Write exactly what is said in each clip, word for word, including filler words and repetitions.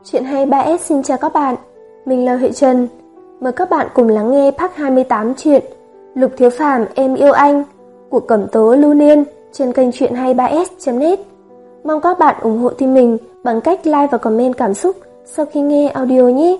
Chuyện hay ba S xin chào các bạn, mình là Huệ Trần. Mời các bạn cùng lắng nghe part hai mươi tám chuyện Lục Thiếu Phàm Em Yêu Anh của Cẩm Tố Lưu Niên trên kênh truyện hay ba S chấm net. Mong các bạn ủng hộ team mình bằng cách like và comment cảm xúc sau khi nghe audio nhé.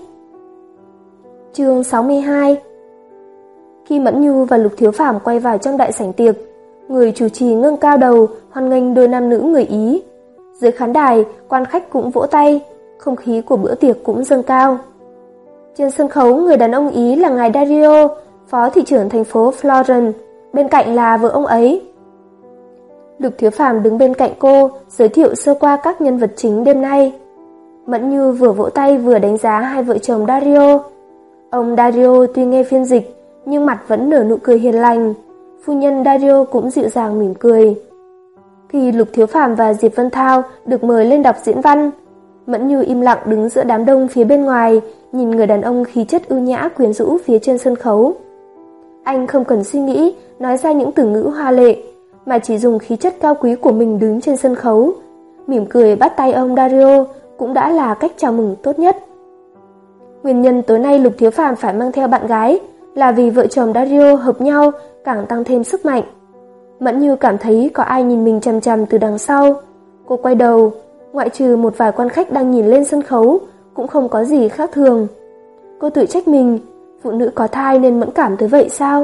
Chương sáu mươi hai. Khi Mẫn Nhu và Lục Thiếu Phàm quay vào trong đại sảnh tiệc, người chủ trì ngẩng cao đầu hoan nghênh đôi nam nữ người Ý. Dưới khán đài, quan khách cũng vỗ tay, không khí của bữa tiệc cũng dâng cao. Trên sân khấu, người đàn ông Ý là ngài Dario, phó thị trưởng thành phố Florence, bên cạnh là vợ ông ấy. Lục Thiếu Phàm đứng bên cạnh cô, giới thiệu sơ qua các nhân vật chính đêm nay. Mẫn Như vừa vỗ tay vừa đánh giá hai vợ chồng Dario. Ông Dario tuy nghe phiên dịch, nhưng mặt vẫn nở nụ cười hiền lành. Phu nhân Dario cũng dịu dàng mỉm cười. Khi Lục Thiếu Phàm và Diệp Vân Thao được mời lên đọc diễn văn, Mẫn Như im lặng đứng giữa đám đông phía bên ngoài, nhìn người đàn ông khí chất ưu nhã quyến rũ phía trên sân khấu. Anh không cần suy nghĩ, nói ra những từ ngữ hoa lệ, mà chỉ dùng khí chất cao quý của mình đứng trên sân khấu. Mỉm cười bắt tay ông Dario cũng đã là cách chào mừng tốt nhất. Nguyên nhân tối nay Lục Thiếu Phàm phải mang theo bạn gái là vì vợ chồng Dario hợp nhau càng tăng thêm sức mạnh. Mẫn Như cảm thấy có ai nhìn mình chằm chằm từ đằng sau. Cô quay đầu, ngoại trừ một vài quan khách đang nhìn lên sân khấu, cũng không có gì khác thường. Cô tự trách mình, phụ nữ có thai nên mẫn cảm tới vậy sao?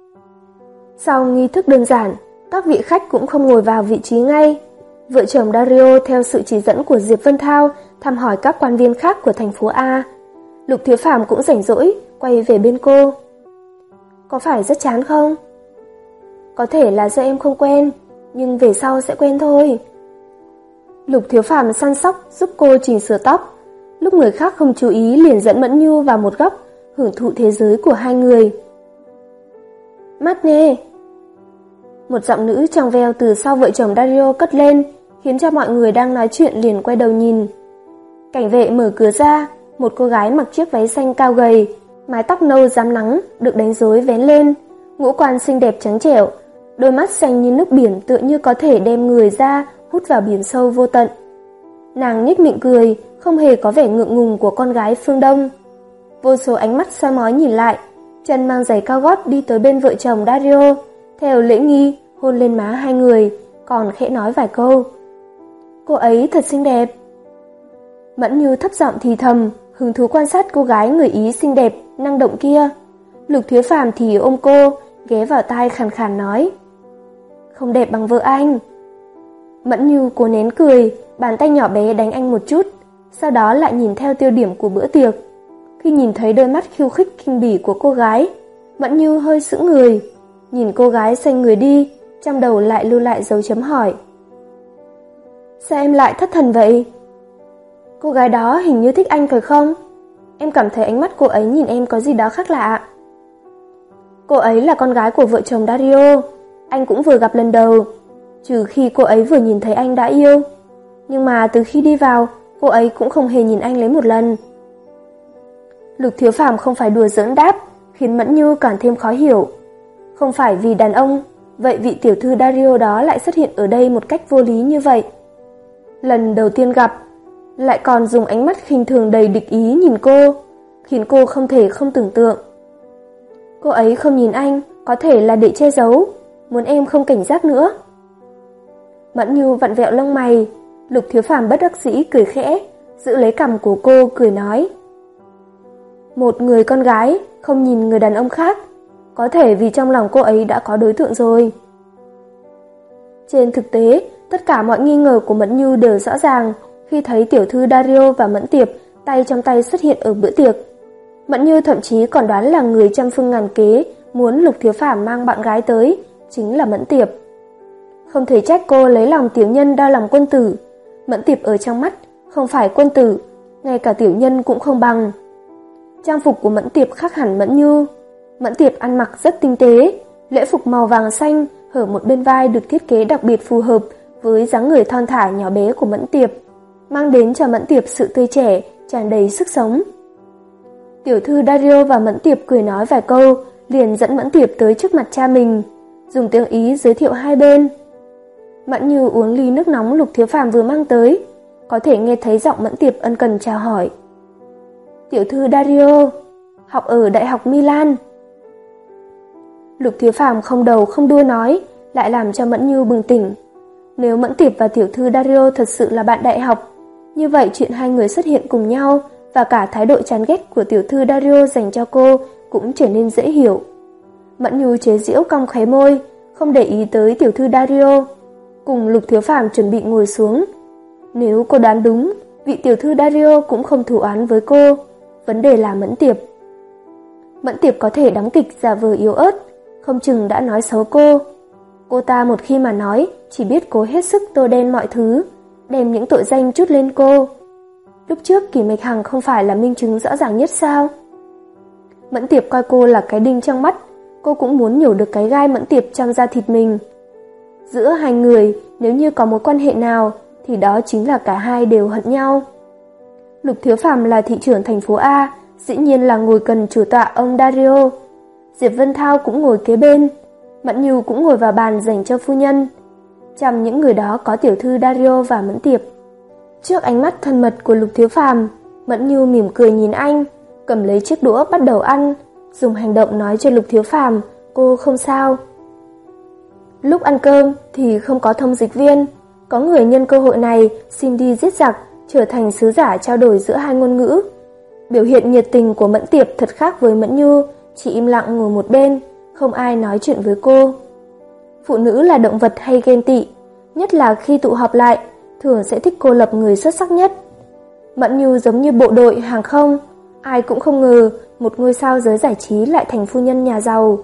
Sau nghi thức đơn giản, các vị khách cũng không ngồi vào vị trí ngay. Vợ chồng Dario theo sự chỉ dẫn của Diệp Vân Thao thăm hỏi các quan viên khác của thành phố A. Lục Thiếu Phàm cũng rảnh rỗi, quay về bên cô. Có phải rất chán không? Có thể là do em không quen, nhưng về sau sẽ quen thôi. Lục Thiếu Phàm săn sóc giúp cô chỉnh sửa tóc. Lúc người khác không chú ý liền dẫn Mẫn Nhu vào một góc, hưởng thụ thế giới của hai người. Mắt nè! Một giọng nữ trong veo từ sau vợ chồng Dario cất lên, khiến cho mọi người đang nói chuyện liền quay đầu nhìn. Cảnh vệ mở cửa ra, một cô gái mặc chiếc váy xanh cao gầy, mái tóc nâu rám nắng được đánh rối vén lên, ngũ quan xinh đẹp trắng trẻo, đôi mắt xanh như nước biển tựa như có thể đem người ra hút vào biển sâu vô tận. Nàng nhếch miệng cười, không hề có vẻ ngượng ngùng của con gái phương Đông. Vô số ánh mắt soi mói nhìn lại, chân mang giày cao gót đi tới bên vợ chồng Dario, theo lễ nghi hôn lên má hai người, còn khẽ nói vài câu. Cô ấy thật xinh đẹp. Mẫn Như thấp giọng thì thầm, hứng thú quan sát cô gái người Ý xinh đẹp, năng động kia. Lục Thiếu Phàm thì ôm cô, ghé vào tai khàn khàn nói. Không đẹp bằng vợ anh. Mẫn Như cố nén cười, bàn tay nhỏ bé đánh anh một chút, sau đó lại nhìn theo tiêu điểm của bữa tiệc. Khi nhìn thấy đôi mắt khiêu khích khinh bỉ của cô gái, Mẫn Như hơi sững người, nhìn cô gái xoay người đi, trong đầu lại lưu lại dấu chấm hỏi. Sao em lại thất thần vậy? Cô gái đó hình như thích anh phải không? Em cảm thấy ánh mắt cô ấy nhìn em có gì đó khác lạ. Cô ấy là con gái của vợ chồng Dario, anh cũng vừa gặp lần đầu, trừ khi cô ấy vừa nhìn thấy anh đã yêu. Nhưng mà từ khi đi vào, cô ấy cũng không hề nhìn anh lấy một lần. Lục Thiếu Phàm không phải đùa giỡn đáp, khiến Mẫn Như càng thêm khó hiểu. Không phải vì đàn ông, vậy vị tiểu thư Dario đó lại xuất hiện ở đây một cách vô lý như vậy. Lần đầu tiên gặp, lại còn dùng ánh mắt khinh thường đầy địch ý nhìn cô, khiến cô không thể không tưởng tượng. Cô ấy không nhìn anh, có thể là để che giấu, muốn em không cảnh giác nữa. Mẫn Như vặn vẹo lông mày, Lục Thiếu Phàm bất đắc dĩ cười khẽ, giữ lấy cằm của cô cười nói. Một người con gái không nhìn người đàn ông khác, có thể vì trong lòng cô ấy đã có đối tượng rồi. Trên thực tế, tất cả mọi nghi ngờ của Mẫn Như đều rõ ràng khi thấy tiểu thư Dario và Mẫn Tiệp tay trong tay xuất hiện ở bữa tiệc. Mẫn Như thậm chí còn đoán là người trăm phương ngàn kế muốn Lục Thiếu Phàm mang bạn gái tới chính là Mẫn Tiệp. Không thể trách cô lấy lòng tiểu nhân đau lòng quân tử. Mẫn Tiệp ở trong mắt không phải quân tử, ngay cả tiểu nhân cũng không bằng. Trang phục của Mẫn Tiệp khác hẳn Mẫn Như. Mẫn Tiệp ăn mặc rất tinh tế, lễ phục màu vàng xanh hở một bên vai được thiết kế đặc biệt phù hợp với dáng người thon thả nhỏ bé của Mẫn Tiệp, mang đến cho Mẫn Tiệp sự tươi trẻ, tràn đầy sức sống. Tiểu thư Dario và Mẫn Tiệp cười nói vài câu, liền dẫn Mẫn Tiệp tới trước mặt cha mình, dùng tiếng Ý giới thiệu hai bên. Mẫn Như uống ly nước nóng Lục Thiếu Phàm vừa mang tới, có thể nghe thấy giọng Mẫn Tiệp ân cần chào hỏi. Tiểu thư Dario, học ở Đại học Milan. Lục Thiếu Phàm không đầu không đuôi nói, lại làm cho Mẫn Nhu bừng tỉnh. Nếu Mẫn Tiệp và tiểu thư Dario thật sự là bạn đại học, như vậy chuyện hai người xuất hiện cùng nhau và cả thái độ chán ghét của tiểu thư Dario dành cho cô cũng trở nên dễ hiểu. Mẫn Nhu chế giễu cong khóe môi, không để ý tới tiểu thư Dario, cùng Lục Thiếu Phàm chuẩn bị ngồi xuống. Nếu cô đoán đúng, vị tiểu thư Dario cũng không thù oán với cô, vấn đề là Mẫn Tiệp. Mẫn Tiệp có thể đóng kịch giả vờ yếu ớt, không chừng đã nói xấu cô. Cô ta một khi mà nói, chỉ biết cố hết sức tô đen mọi thứ, đem những tội danh trút lên cô. Lúc trước Kỷ Mạch Hằng không phải là minh chứng rõ ràng nhất sao? Mẫn Tiệp coi cô là cái đinh trong mắt, cô cũng muốn nhổ được cái gai Mẫn Tiệp trong da thịt mình. Giữa hai người, nếu như có mối quan hệ nào, thì đó chính là cả hai đều hận nhau. Lục Thiếu Phàm là thị trưởng thành phố A, dĩ nhiên là ngồi gần chủ tọa ông Dario. Diệp Vân Thao cũng ngồi kế bên, Mẫn Nhu cũng ngồi vào bàn dành cho phu nhân. Trong những người đó có tiểu thư Dario và Mẫn Tiệp. Trước ánh mắt thân mật của Lục Thiếu Phàm, Mẫn Nhu mỉm cười nhìn anh, cầm lấy chiếc đũa bắt đầu ăn, dùng hành động nói cho Lục Thiếu Phàm cô không sao. Lúc ăn cơm thì không có thông dịch viên, có người nhân cơ hội này xin đi giết giặc, trở thành sứ giả trao đổi giữa hai ngôn ngữ. Biểu hiện nhiệt tình của Mẫn Tiệp thật khác với Mẫn Nhu, chỉ im lặng ngồi một bên, không ai nói chuyện với cô. Phụ nữ là động vật hay ghen tị, nhất là khi tụ họp lại, thường sẽ thích cô lập người xuất sắc nhất. Mẫn Nhu giống như bộ đội hàng không, ai cũng không ngờ một ngôi sao giới giải trí lại thành phu nhân nhà giàu.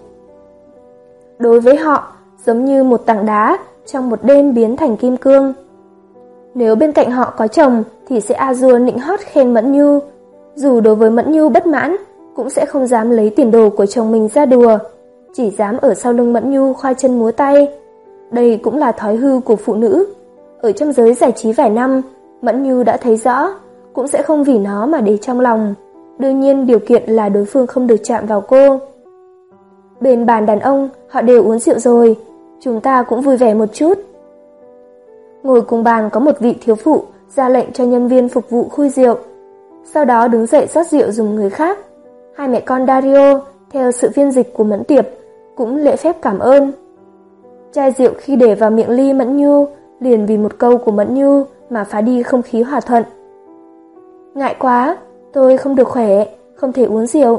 Đối với họ, giống như một tảng đá trong một đêm biến thành kim cương. Nếu bên cạnh họ có chồng thì sẽ a dua nịnh hót khen Mẫn Nhu, dù đối với Mẫn Nhu bất mãn cũng sẽ không dám lấy tiền đồ của chồng mình ra đùa, chỉ dám ở sau lưng Mẫn Nhu khoa chân múa tay. Đây cũng là thói hư của phụ nữ. Ở trong giới giải trí vài năm, Mẫn Nhu đã thấy rõ, cũng sẽ không vì nó mà để trong lòng. Đương nhiên điều kiện là đối phương không được chạm vào cô. Bên bàn đàn ông, họ đều uống rượu rồi, chúng ta cũng vui vẻ một chút. Ngồi cùng bàn có một vị thiếu phụ ra lệnh cho nhân viên phục vụ khui rượu, sau đó đứng dậy rót rượu dùng người khác. Hai mẹ con Dario, theo sự phiên dịch của Mẫn Tiệp, cũng lễ phép cảm ơn. Chai rượu khi để vào miệng ly Mẫn Nhu, liền vì một câu của Mẫn Nhu mà phá đi không khí hòa thuận. Ngại quá, tôi không được khỏe, không thể uống rượu.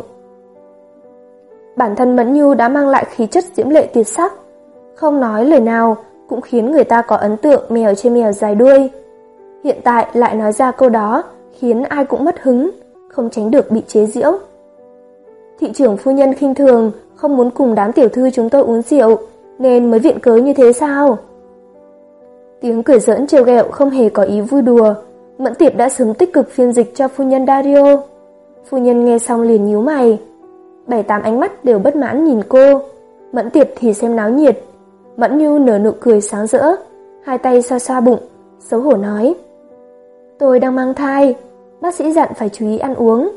Bản thân Mẫn Nhu đã mang lại khí chất diễm lệ tuyệt sắc, không nói lời nào cũng khiến người ta có ấn tượng mèo trên mèo dài đuôi. Hiện tại lại nói ra câu đó khiến ai cũng mất hứng, không tránh được bị chế giễu. Thị trưởng phu nhân khinh thường, không muốn cùng đám tiểu thư chúng tôi uống rượu, nên mới viện cớ như thế sao? Tiếng cười giỡn trêu ghẹo không hề có ý vui đùa. Mẫn Tiệp đã sớm tích cực phiên dịch cho phu nhân Dario. Phu nhân nghe xong liền nhíu mày. Bảy tám ánh mắt đều bất mãn nhìn cô. Mẫn Tiệp thì xem náo nhiệt. Mẫn Nhu nở nụ cười sáng rỡ, hai tay xoa xoa bụng, xấu hổ nói: Tôi đang mang thai, bác sĩ dặn phải chú ý ăn uống.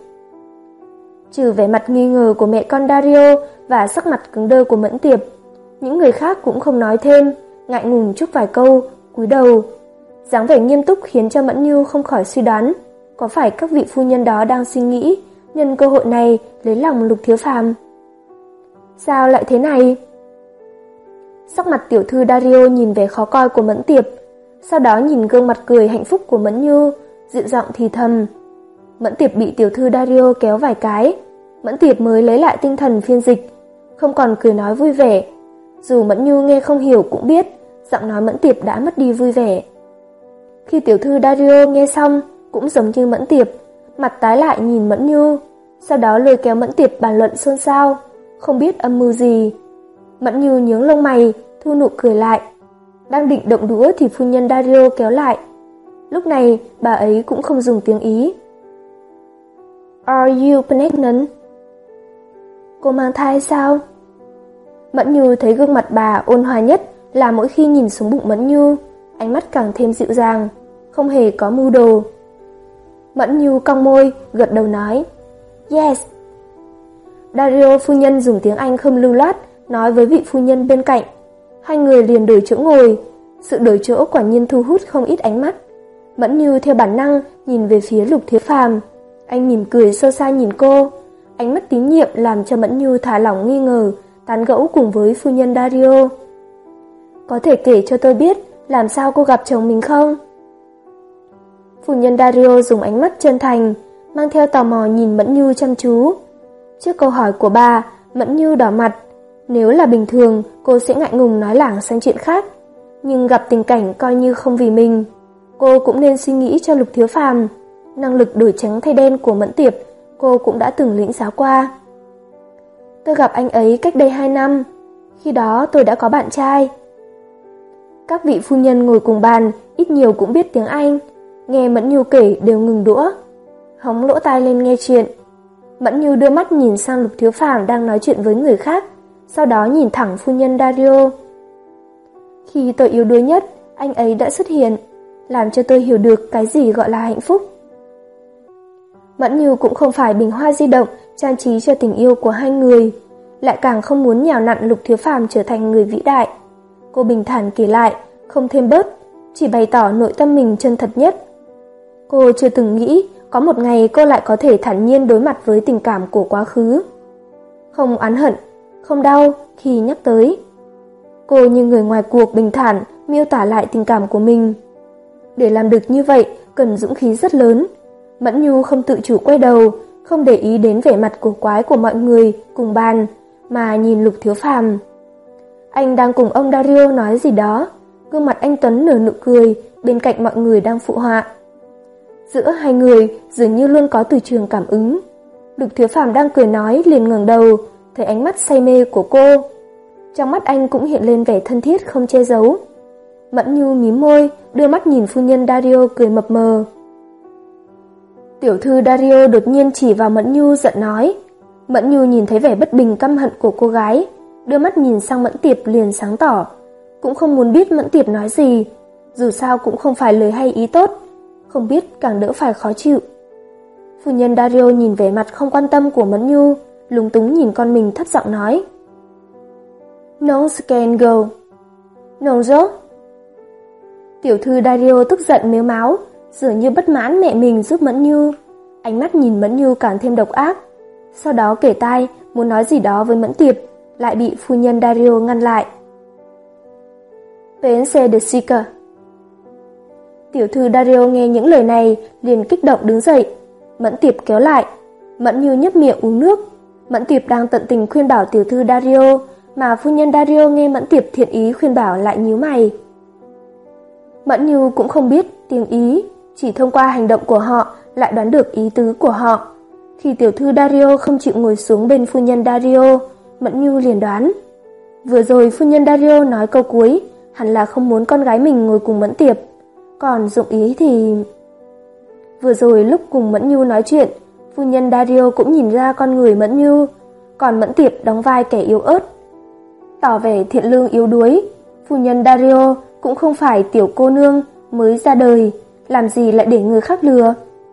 Trừ vẻ mặt nghi ngờ của mẹ con Dario và sắc mặt cứng đơ của Mẫn Tiệp, những người khác cũng không nói thêm, ngại ngùng chúc vài câu, cúi đầu. Dáng vẻ nghiêm túc khiến cho Mẫn Nhu không khỏi suy đoán, có phải các vị phu nhân đó đang suy nghĩ nhân cơ hội này lấy lòng Lục Thiếu Phàm? Sao lại thế này? Sắc mặt tiểu thư Dario nhìn vẻ khó coi của Mẫn Tiệp, sau đó nhìn gương mặt cười hạnh phúc của Mẫn Nhu, dịu giọng thì thầm. Mẫn Tiệp bị tiểu thư Dario kéo vài cái, Mẫn Tiệp mới lấy lại tinh thần phiên dịch, không còn cười nói vui vẻ. Dù Mẫn Nhu nghe không hiểu cũng biết, giọng nói Mẫn Tiệp đã mất đi vui vẻ. Khi tiểu thư Dario nghe xong, cũng giống như Mẫn Tiệp, mặt tái lại nhìn Mẫn Nhu, sau đó lôi kéo Mẫn Tiệp bàn luận xôn xao, không biết âm mưu gì. Mẫn Nhu nhướng lông mày, thu nụ cười lại. Đang định động đũa thì phu nhân Dario kéo lại. Lúc này, bà ấy cũng không dùng tiếng Ý. Are you pregnant? Cô mang thai sao? Mẫn Nhu thấy gương mặt bà ôn hòa nhất là mỗi khi nhìn xuống bụng Mẫn Nhu, ánh mắt càng thêm dịu dàng, không hề có mưu đồ. Mẫn Nhu cong môi, gật đầu nói, Yes. Dario phu nhân dùng tiếng Anh không lưu loát nói với vị phu nhân bên cạnh. Hai người liền đổi chỗ ngồi, sự đổi chỗ quả nhiên thu hút không ít ánh mắt. Mẫn Như theo bản năng nhìn về phía Lục Thiếu Phàm. Anh mỉm cười sâu xa nhìn cô, ánh mắt tín nhiệm làm cho Mẫn Như thả lỏng nghi ngờ, tán gẫu cùng với phu nhân Dario. Có thể kể cho tôi biết làm sao cô gặp chồng mình không? Phu nhân Dario dùng ánh mắt chân thành, mang theo tò mò nhìn Mẫn Như chăm chú. Trước câu hỏi của bà, Mẫn Như đỏ mặt. Nếu là bình thường, cô sẽ ngại ngùng nói lảng sang chuyện khác. Nhưng gặp tình cảnh coi như không vì mình, cô cũng nên suy nghĩ cho Lục Thiếu Phàm. Năng lực đổi trắng thay đen của Mẫn Tiệp, cô cũng đã từng lĩnh giáo qua. Tôi gặp anh ấy cách đây hai năm. Khi đó tôi đã có bạn trai. Các vị phu nhân ngồi cùng bàn ít nhiều cũng biết tiếng Anh, nghe Mẫn Như kể đều ngừng đũa, hóng lỗ tai lên nghe chuyện. Mẫn Như đưa mắt nhìn sang Lục Thiếu Phàm đang nói chuyện với người khác, sau đó nhìn thẳng phu nhân Dario. Khi tôi yếu đuối nhất, anh ấy đã xuất hiện, làm cho tôi hiểu được cái gì gọi là hạnh phúc. Mẫn Như cũng không phải bình hoa di động trang trí cho tình yêu của hai người, lại càng không muốn nhào nặn Lục Thiếu Phàm trở thành người vĩ đại. Cô bình thản kể lại, không thêm bớt, chỉ bày tỏ nội tâm mình chân thật nhất. Cô chưa từng nghĩ có một ngày cô lại có thể thản nhiên đối mặt với tình cảm của quá khứ. Không oán hận, không đau khi nhắc tới. Cô như người ngoài cuộc bình thản miêu tả lại tình cảm của mình. Để làm được như vậy cần dũng khí rất lớn. Mẫn Nhu không tự chủ quay đầu, không để ý đến vẻ mặt cổ quái của mọi người cùng bàn, mà nhìn Lục Thiếu Phàm. Anh đang cùng ông Dario nói gì đó, gương mặt anh Tuấn nở nụ cười, bên cạnh mọi người đang phụ họa. Giữa hai người dường như luôn có từ trường cảm ứng. Lục Thiếu Phàm đang cười nói liền ngẩng đầu, thấy ánh mắt say mê của cô. Trong mắt anh cũng hiện lên vẻ thân thiết không che giấu. Mẫn Nhu mím môi, đưa mắt nhìn phu nhân Dario cười mập mờ. Tiểu thư Dario đột nhiên chỉ vào Mẫn Nhu giận nói. Mẫn Nhu nhìn thấy vẻ bất bình căm hận của cô gái, đưa mắt nhìn sang Mẫn Tiệp liền sáng tỏ, cũng không muốn biết Mẫn Tiệp nói gì, dù sao cũng không phải lời hay ý tốt, không biết càng đỡ phải khó chịu. Phu nhân Dario nhìn vẻ mặt không quan tâm của Mẫn Nhu, lúng túng nhìn con mình thấp giọng nói. Non can go. Non zo. Tiểu thư Dario tức giận mếu máo, dường như bất mãn mẹ mình giúp Mẫn Nhu, ánh mắt nhìn Mẫn Nhu càng thêm độc ác. Sau đó kể tai muốn nói gì đó với Mẫn Tiệp, lại bị phu nhân Dario ngăn lại. Pense de Sica. Tiểu thư Dario nghe những lời này liền kích động đứng dậy. Mẫn Tiệp kéo lại. Mẫn Nhu nhấp miệng uống nước. Mẫn Tiệp đang tận tình khuyên bảo tiểu thư Dario, mà phu nhân Dario nghe Mẫn Tiệp thiện ý khuyên bảo lại nhíu mày. Mẫn Nhu cũng không biết tiếng Ý, chỉ thông qua hành động của họ lại đoán được ý tứ của họ. Khi tiểu thư Dario không chịu ngồi xuống bên phu nhân Dario, Mẫn Nhu liền đoán. Vừa rồi phu nhân Dario nói câu cuối, hẳn là không muốn con gái mình ngồi cùng Mẫn Tiệp. Còn dụng ý thì... Vừa rồi lúc cùng Mẫn Nhu nói chuyện, phu nhân Dario cũng nhìn ra con người Mẫn Nhu, còn Mẫn Tiệp đóng vai kẻ yếu ớt. Tỏ vẻ thiện lương yếu đuối, phu nhân Dario cũng không phải tiểu cô nương mới ra đời, làm gì lại để người khác lừa.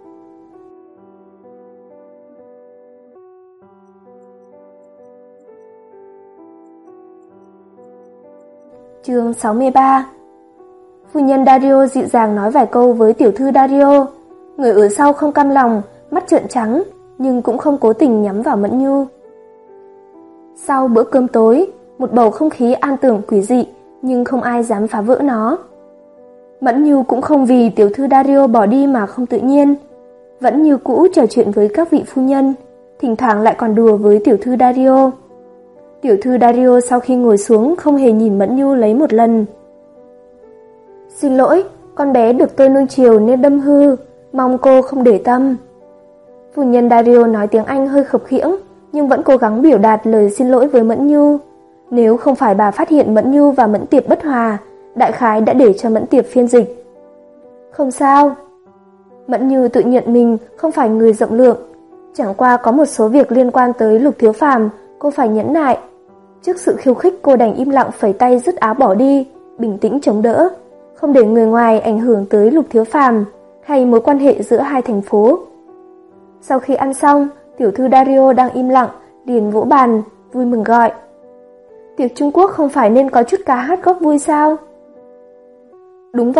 Chương sáu mươi ba. Phu nhân Dario dịu dàng nói vài câu với tiểu thư Dario. Người ở sau không cam lòng, mắt trợn trắng, nhưng cũng không cố tình nhắm vào Mẫn Nhu. Sau bữa cơm tối, một bầu không khí an tường quỷ dị, nhưng không ai dám phá vỡ nó. Mẫn Nhu cũng không vì tiểu thư Dario bỏ đi mà không tự nhiên, vẫn như cũ trò chuyện với các vị phu nhân, thỉnh thoảng lại còn đùa với tiểu thư Dario. Tiểu thư Dario sau khi ngồi xuống không hề nhìn Mẫn Nhu lấy một lần. Xin lỗi, con bé được tôi nuông chiều nên đâm hư, mong cô không để tâm. Phu nhân Dario nói tiếng Anh hơi khập khiễng, nhưng vẫn cố gắng biểu đạt lời xin lỗi với Mẫn Nhu. Nếu không phải bà phát hiện Mẫn Nhu và Mẫn Tiệp bất hòa, đại khái đã để cho Mẫn Tiệp phiên dịch. Không sao. Mẫn Nhu tự nhận mình không phải người rộng lượng, chẳng qua có một số việc liên quan tới Lục Thiếu Phàm, cô phải nhẫn nại. Trước sự khiêu khích cô đành im lặng phẩy tay dứt áo bỏ đi, bình tĩnh chống đỡ, không để người ngoài ảnh hưởng tới Lục Thiếu Phàm hay mối quan hệ giữa hai thành phố. Sau khi ăn xong, tiểu thư Dario đang im lặng, liền vỗ bàn, vui mừng gọi. Tiệc Trung Quốc không phải nên có chút ca hát góp vui sao? Đúng vậy,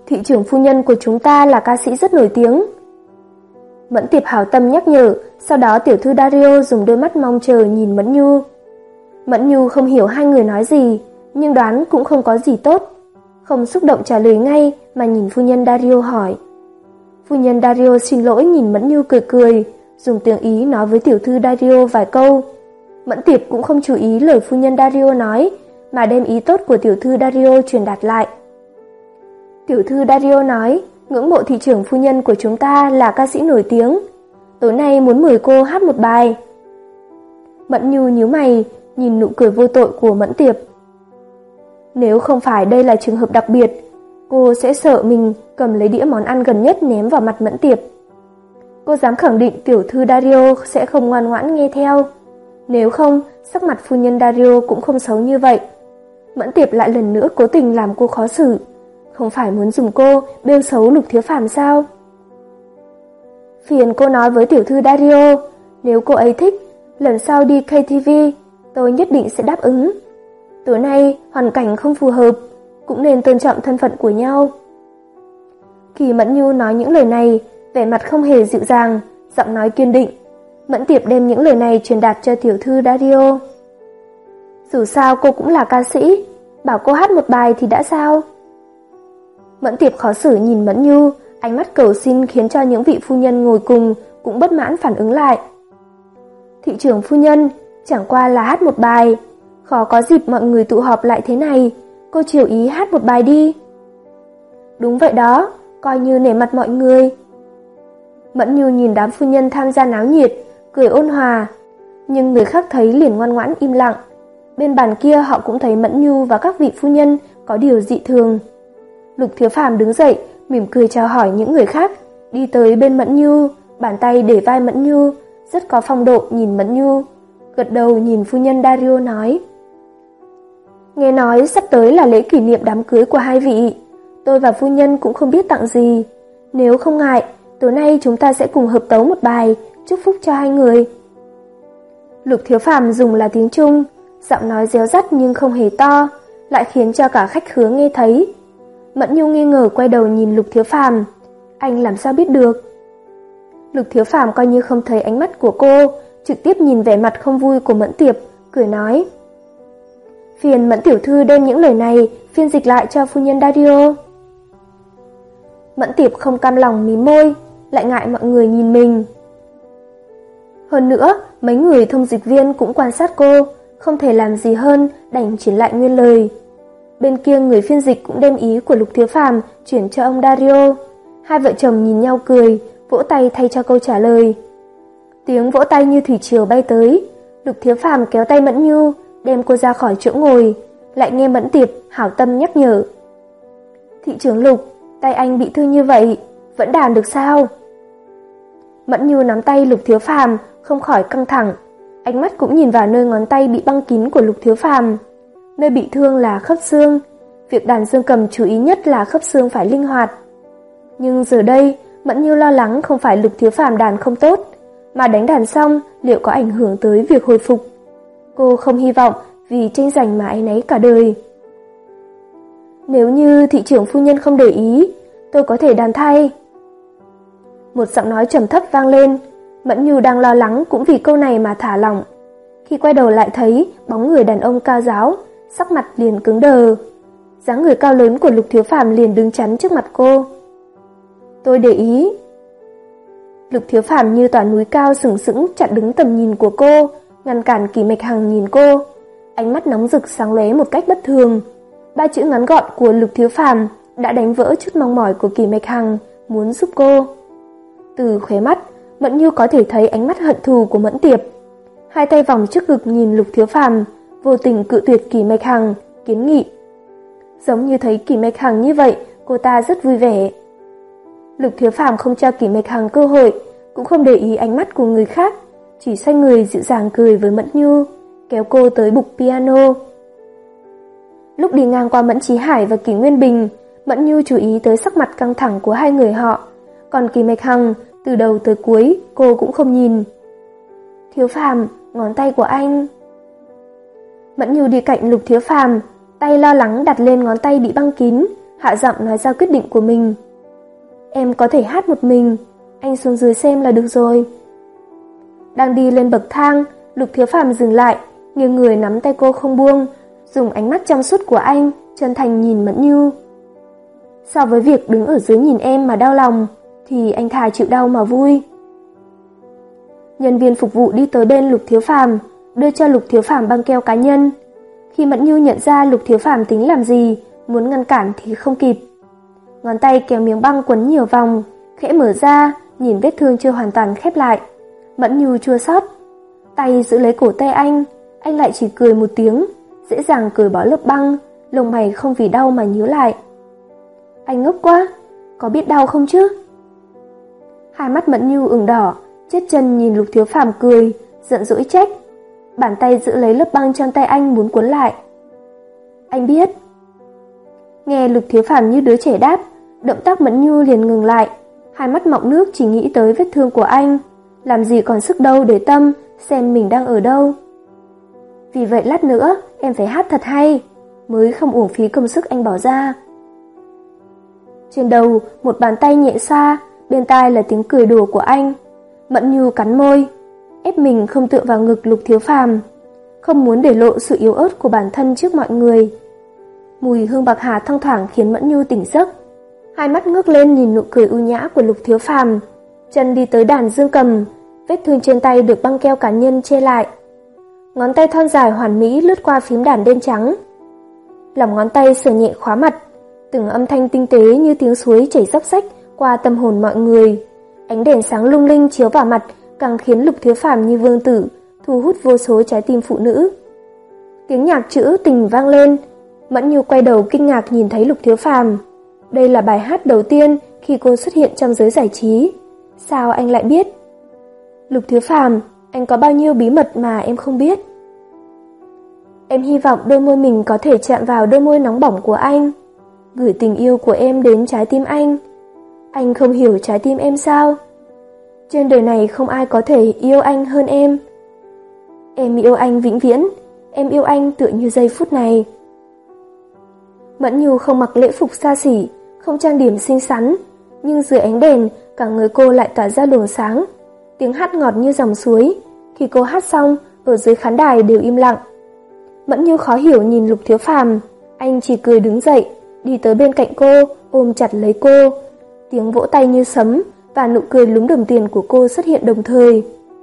thị trưởng phu nhân của chúng ta là ca sĩ rất nổi tiếng. Mẫn Tiệp hảo tâm nhắc nhở, sau đó tiểu thư Dario dùng đôi mắt mong chờ nhìn Mẫn Nhu. Mẫn Nhu không hiểu hai người nói gì, nhưng đoán cũng không có gì tốt. Không xúc động trả lời ngay mà nhìn phu nhân Dario hỏi. Phu nhân Dario xin lỗi nhìn Mẫn Nhu cười cười, dùng tiếng Ý nói với tiểu thư Dario vài câu. Mẫn Tiệp cũng không chú ý lời phu nhân Dario nói, mà đem ý tốt của tiểu thư Dario truyền đạt lại. Tiểu thư Dario nói, ngưỡng mộ thị trưởng phu nhân của chúng ta là ca sĩ nổi tiếng. Tối nay muốn mời cô hát một bài. Mẫn Nhu nhíu mày, nhìn nụ cười vô tội của Mẫn Tiệp. Nếu không phải đây là trường hợp đặc biệt, cô sẽ sợ mình cầm lấy đĩa món ăn gần nhất ném vào mặt Mẫn Tiệp. Cô dám khẳng định tiểu thư Dario sẽ không ngoan ngoãn nghe theo. Nếu không, sắc mặt phu nhân Dario cũng không xấu như vậy. Mẫn Tiệp lại lần nữa cố tình làm cô khó xử. Không phải muốn dùng cô bêu xấu Lục Thiếu Phàm sao? Phiền cô nói với tiểu thư Dario, nếu cô ấy thích, lần sau đi ca tê vê, tôi nhất định sẽ đáp ứng. Tối nay hoàn cảnh không phù hợp, cũng nên tôn trọng thân phận của nhau. Kỳ Mẫn Nhu nói những lời này, vẻ mặt không hề dịu dàng, giọng nói kiên định. Mẫn Tiệp đem những lời này truyền đạt cho tiểu thư Dario. Dù sao cô cũng là ca sĩ, bảo cô hát một bài thì đã sao? Mẫn Tiệp khó xử nhìn Mẫn Nhu, ánh mắt cầu xin khiến cho những vị phu nhân ngồi cùng cũng bất mãn phản ứng lại. Thị trưởng phu nhân, chẳng qua là hát một bài, khó có dịp mọi người tụ họp lại thế này, cô chiều ý hát một bài đi. Đúng vậy đó, coi như nể mặt mọi người. Mẫn Nhu nhìn đám phu nhân tham gia náo nhiệt, cười ôn hòa, nhưng người khác thấy liền ngoan ngoãn im lặng. Bên bàn kia họ cũng thấy Mẫn Nhu và các vị phu nhân có điều dị thường. Lục Thiếu Phàm đứng dậy, mỉm cười chào hỏi những người khác, đi tới bên Mẫn Nhu, bàn tay để vai Mẫn Nhu, rất có phong độ nhìn Mẫn Nhu, gật đầu nhìn phu nhân Dario nói. Nghe nói sắp tới là lễ kỷ niệm đám cưới của hai vị, tôi và phu nhân cũng không biết tặng gì. Nếu không ngại, tối nay chúng ta sẽ cùng hợp tấu một bài, chúc phúc cho hai người. Lục Thiếu Phàm dùng là tiếng Trung, giọng nói réo rắt nhưng không hề to, lại khiến cho cả khách khứa nghe thấy. Mẫn Nhu nghi ngờ quay đầu nhìn Lục Thiếu Phàm, anh làm sao biết được? Lục Thiếu Phàm coi như không thấy ánh mắt của cô, trực tiếp nhìn vẻ mặt không vui của Mẫn Tiệp, cười nói. Phiền Mẫn tiểu thư đem những lời này phiên dịch lại cho phu nhân Dario. Mẫn Tiệp không cam lòng mím môi, lại ngại mọi người nhìn mình. Hơn nữa, mấy người thông dịch viên cũng quan sát cô, không thể làm gì hơn đành chuyển lại nguyên lời. Bên kia người phiên dịch cũng đem ý của Lục Thiếu Phàm chuyển cho ông Dario. Hai vợ chồng nhìn nhau cười, vỗ tay thay cho câu trả lời. Tiếng vỗ tay như thủy triều bay tới, Lục Thiếu Phàm kéo tay Mẫn Nhu, đem cô ra khỏi chỗ ngồi, lại nghe Mẫn Tiệp hảo tâm nhắc nhở. Thị trưởng Lục, tay anh bị thương như vậy, vẫn đàn được sao? Mẫn Nhu nắm tay Lục Thiếu Phàm, không khỏi căng thẳng, ánh mắt cũng nhìn vào nơi ngón tay bị băng kín của Lục Thiếu Phàm. Nơi bị thương là khớp xương, việc đàn dương cầm chú ý nhất là khớp xương phải linh hoạt. Nhưng giờ đây, Mẫn Nhu lo lắng không phải Lục Thiếu Phàm đàn không tốt, mà đánh đàn xong liệu có ảnh hưởng tới việc hồi phục. Cô không hy vọng vì tranh giành mà áy náy cả đời. Nếu như thị trưởng phu nhân không để ý, tôi có thể đàn thay. Một giọng nói trầm thấp vang lên, Mẫn Nhu đang lo lắng cũng vì câu này mà thả lỏng. Khi quay đầu lại thấy bóng người đàn ông cao ráo, sắc mặt liền cứng đờ. Dáng người cao lớn của Lục Thiếu Phàm liền đứng chắn trước mặt cô. Tôi để ý. Lục Thiếu Phàm như tòa núi cao sừng sững chặn đứng tầm nhìn của cô, ngăn cản Kỳ Mạch Hằng nhìn cô. Ánh mắt nóng rực sáng lóe một cách bất thường. Ba chữ ngắn gọn của Lục Thiếu Phàm đã đánh vỡ chút mong mỏi của Kỳ Mạch Hằng muốn giúp cô. Từ khóe mắt, Mẫn Nhu có thể thấy ánh mắt hận thù của Mẫn Tiệp. Hai tay vòng trước ngực nhìn Lục Thiếu Phàm, vô tình cự tuyệt Kỳ Mạch Hằng, kiến nghị. Giống như thấy Kỳ Mạch Hằng như vậy, cô ta rất vui vẻ. Lục Thiếu Phàm không cho Kỳ Mạch Hằng cơ hội, cũng không để ý ánh mắt của người khác, chỉ xoay người dịu dàng cười với Mẫn Nhu, kéo cô tới bục piano. Lúc đi ngang qua Mẫn Chí Hải và Kỳ Nguyên Bình, Mẫn Nhu chú ý tới sắc mặt căng thẳng của hai người họ, còn Kỳ Mạch Hằng từ đầu tới cuối cô cũng không nhìn. Thiếu Phàm, ngón tay của anh. Mẫn Nhu đi cạnh Lục Thiếu Phàm, tay lo lắng đặt lên ngón tay bị băng kín, hạ giọng nói ra quyết định của mình. Em có thể hát một mình, anh xuống dưới xem là được rồi. Đang đi lên bậc thang, Lục Thiếu Phàm dừng lại, nghiêng người nắm tay cô không buông, dùng ánh mắt trong suốt của anh chân thành nhìn Mẫn Như. So với việc đứng ở dưới nhìn em mà đau lòng, thì anh thà chịu đau mà vui. Nhân viên phục vụ đi tới bên Lục Thiếu Phàm, đưa cho Lục Thiếu Phàm băng keo cá nhân. Khi Mẫn Như nhận ra Lục Thiếu Phàm tính làm gì, muốn ngăn cản thì không kịp. Ngón tay kéo miếng băng quấn nhiều vòng, khẽ mở ra, nhìn vết thương chưa hoàn toàn khép lại. Mẫn Như chua xót, tay giữ lấy cổ tay anh, anh lại chỉ cười một tiếng, dễ dàng cởi bỏ lớp băng, lông mày không vì đau mà nhíu lại. Anh ngốc quá, có biết đau không chứ? Hai mắt Mẫn Như ửng đỏ, chết chân nhìn Lục Thiếu Phàm cười, giận dỗi trách. Bàn tay giữ lấy lớp băng trong tay anh muốn cuốn lại. Anh biết. Nghe Lục Thiếu Phàm như đứa trẻ đáp, động tác Mẫn Như liền ngừng lại, hai mắt mọng nước chỉ nghĩ tới vết thương của anh, làm gì còn sức đâu để tâm xem mình đang ở đâu. Vì vậy lát nữa em phải hát thật hay, mới không uổng phí công sức anh bỏ ra. Trên đầu một bàn tay nhẹ xoa, bên tai là tiếng cười đùa của anh. Mẫn Như cắn môi, ép mình không tựa vào ngực Lục Thiếu Phàm, không muốn để lộ sự yếu ớt của bản thân trước mọi người. Mùi hương bạc hà thoang thoảng khiến Mẫn Như tỉnh giấc, hai mắt ngước lên nhìn nụ cười ưu nhã của Lục Thiếu Phàm, chân đi tới đàn dương cầm, vết thương trên tay được băng keo cá nhân che lại. Ngón tay thon dài hoàn mỹ lướt qua phím đàn đen trắng. Lòng ngón tay sờ nhẹ khóa mặt, từng âm thanh tinh tế như tiếng suối chảy róc rách qua tâm hồn mọi người. Ánh đèn sáng lung linh chiếu vào mặt càng khiến Lục Thiếu Phàm như vương tử, thu hút vô số trái tim phụ nữ. Tiếng nhạc trữ tình vang lên, Mẫn Như quay đầu kinh ngạc nhìn thấy Lục Thiếu Phàm. Đây là bài hát đầu tiên khi cô xuất hiện trong giới giải trí. Sao anh lại biết? Lục Thiếu Phàm, anh có bao nhiêu bí mật mà em không biết. Em hy vọng đôi môi mình có thể chạm vào đôi môi nóng bỏng của anh, gửi tình yêu của em đến trái tim anh. Anh không hiểu trái tim em sao? Trên đời này không ai có thể yêu anh hơn em. Em yêu anh vĩnh viễn, em yêu anh tựa như giây phút này. Mẫn Như không mặc lễ phục xa xỉ, không trang điểm xinh xắn, nhưng dưới ánh đèn, cả người cô lại tỏa ra luồng sáng. Tiếng hát ngọt như dòng suối. Khi cô hát xong, ở dưới khán đài đều im lặng. Mẫn Như khó hiểu nhìn Lục Thiếu Phàm, anh chỉ cười đứng dậy, đi tới bên cạnh cô, ôm chặt lấy cô. Tiếng vỗ tay như sấm và nụ cười lúm đồng tiền của cô xuất hiện đồng thời.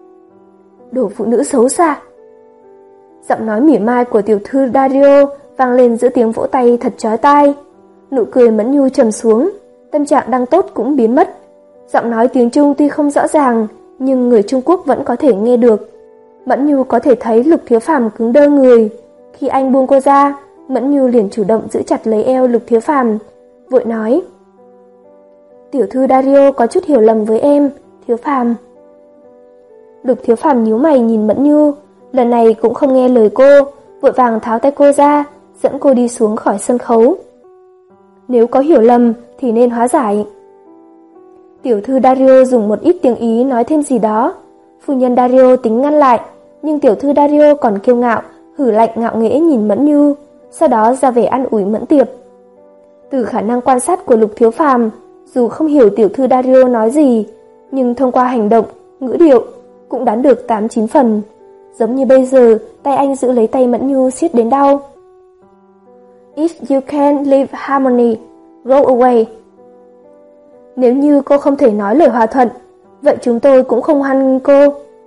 Đồ phụ nữ xấu xa. Giọng nói mỉa mai của tiểu thư Dario vang lên giữa tiếng vỗ tay thật chói tai. Nụ cười Mẫn Như trầm xuống, tâm trạng đang tốt cũng biến mất. Giọng nói tiếng Trung tuy không rõ ràng, nhưng người Trung Quốc vẫn có thể nghe được. Mẫn Như có thể thấy Lục Thiếu Phàm cứng đơ người. Khi anh buông cô ra, Mẫn Như liền chủ động giữ chặt lấy eo Lục Thiếu Phàm, vội nói: Tiểu thư Dario có chút hiểu lầm với em, Thiếu Phàm. Lục Thiếu Phàm nhíu mày nhìn Mẫn Như, lần này cũng không nghe lời cô, vội vàng tháo tay cô ra, dẫn cô đi xuống khỏi sân khấu. Nếu có hiểu lầm thì nên hóa giải. Tiểu thư Dario dùng một ít tiếng Ý nói thêm gì đó. Phu nhân Dario tính ngăn lại, nhưng tiểu thư Dario còn kiêu ngạo, hử lạnh ngạo nghễ nhìn Mẫn Như, sau đó ra vẻ an ủi Mẫn Tiệp. Từ khả năng quan sát của Lục Thiếu Phàm, dù không hiểu tiểu thư Dario nói gì, nhưng thông qua hành động, ngữ điệu cũng đoán được tám chín phần. Giống như bây giờ, tay anh giữ lấy tay Mẫn Như siết đến đau. If you can't live harmony, go away. Nếu như cô không thể nói lời hòa thuận, vậy chúng tôi cũng không hoan nghênh cô.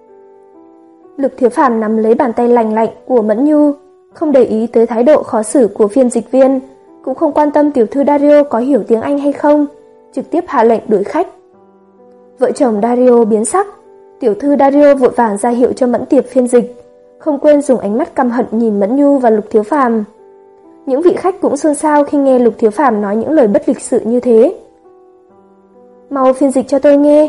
Lục Thiếu Phàm nắm lấy bàn tay lành lạnh của Mẫn Như, không để ý tới thái độ khó xử của phiên dịch viên, cũng không quan tâm tiểu thư Dario có hiểu tiếng Anh hay không, trực tiếp hạ lệnh đuổi khách. Vợ chồng Dario biến sắc, tiểu thư Dario vội vàng ra hiệu cho Mẫn Tiệp phiên dịch, không quên dùng ánh mắt căm hận nhìn Mẫn Như và Lục Thiếu Phàm. Những vị khách cũng xôn xao khi nghe Lục Thiếu Phàm nói những lời bất lịch sự như thế. Mau phiên dịch cho tôi nghe.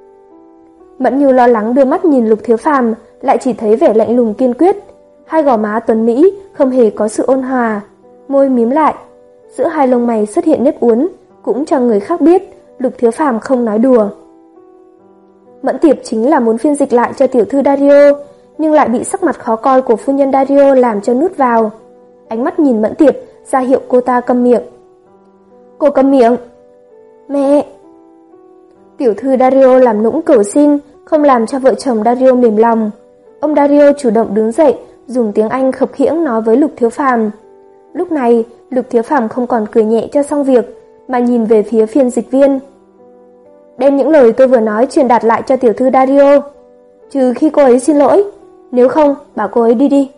Mẫn Như lo lắng đưa mắt nhìn Lục Thiếu Phàm, lại chỉ thấy vẻ lạnh lùng kiên quyết, hai gò má tuấn mỹ không hề có sự ôn hòa, môi mím lại, giữa hai lông mày xuất hiện nếp uốn, cũng cho người khác biết Lục Thiếu Phàm không nói đùa. Mẫn Tiệp chính là muốn phiên dịch lại cho tiểu thư Dario, nhưng lại bị sắc mặt khó coi của phu nhân Dario làm cho nuốt vào. Ánh mắt nhìn Mẫn Tiệp ra hiệu cô ta câm miệng. Cô câm miệng. Mẹ. Tiểu thư Dario làm nũng cầu xin, không làm cho vợ chồng Dario mềm lòng. Ông Dario chủ động đứng dậy, dùng tiếng Anh khập khiễng nói với Lục Thiếu Phàm. Lúc này, Lục Thiếu Phàm không còn cười nhẹ cho xong việc, mà nhìn về phía phiên dịch viên. Đem những lời tôi vừa nói truyền đạt lại cho tiểu thư Dario, trừ khi cô ấy xin lỗi, nếu không, bảo cô ấy đi đi.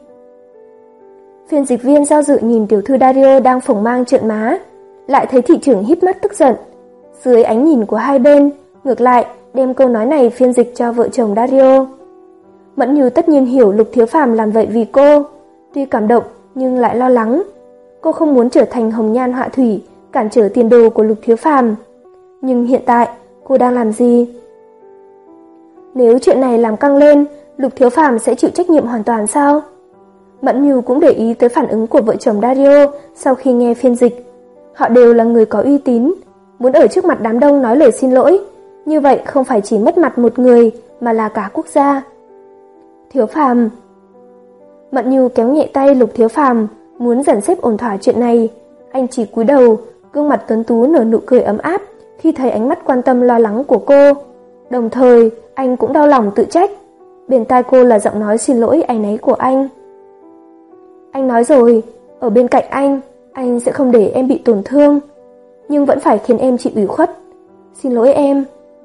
Phiên dịch viên do dự nhìn tiểu thư Dario đang phồng mang trợn má, lại thấy thị trưởng híp mắt tức giận. Dưới ánh nhìn của hai bên, ngược lại đem câu nói này phiên dịch cho vợ chồng Dario. Mẫn Như tất nhiên hiểu Lục Thiếu Phàm làm vậy vì cô, tuy cảm động nhưng lại lo lắng. Cô không muốn trở thành hồng nhan họa thủy, cản trở tiền đồ của Lục Thiếu Phàm. Nhưng hiện tại, cô đang làm gì? Nếu chuyện này làm căng lên, Lục Thiếu Phàm sẽ chịu trách nhiệm hoàn toàn sao? Mẫn Như cũng để ý tới phản ứng của vợ chồng Dario sau khi nghe phiên dịch. Họ đều là người có uy tín, muốn ở trước mặt đám đông nói lời xin lỗi, như vậy không phải chỉ mất mặt một người mà là cả quốc gia. Thiếu Phàm. Mẫn Như kéo nhẹ tay Lục Thiếu Phàm, muốn dàn xếp ổn thỏa chuyện này. Anh chỉ cúi đầu, gương mặt tuấn tú nở nụ cười ấm áp khi thấy ánh mắt quan tâm lo lắng của cô. Đồng thời, anh cũng đau lòng tự trách. Bên tai cô là giọng nói xin lỗi áy náy của anh. Anh nói rồi, ở bên cạnh anh, anh sẽ không để em bị tổn thương, nhưng vẫn phải khiến em chịu ủy khuất. Xin lỗi em.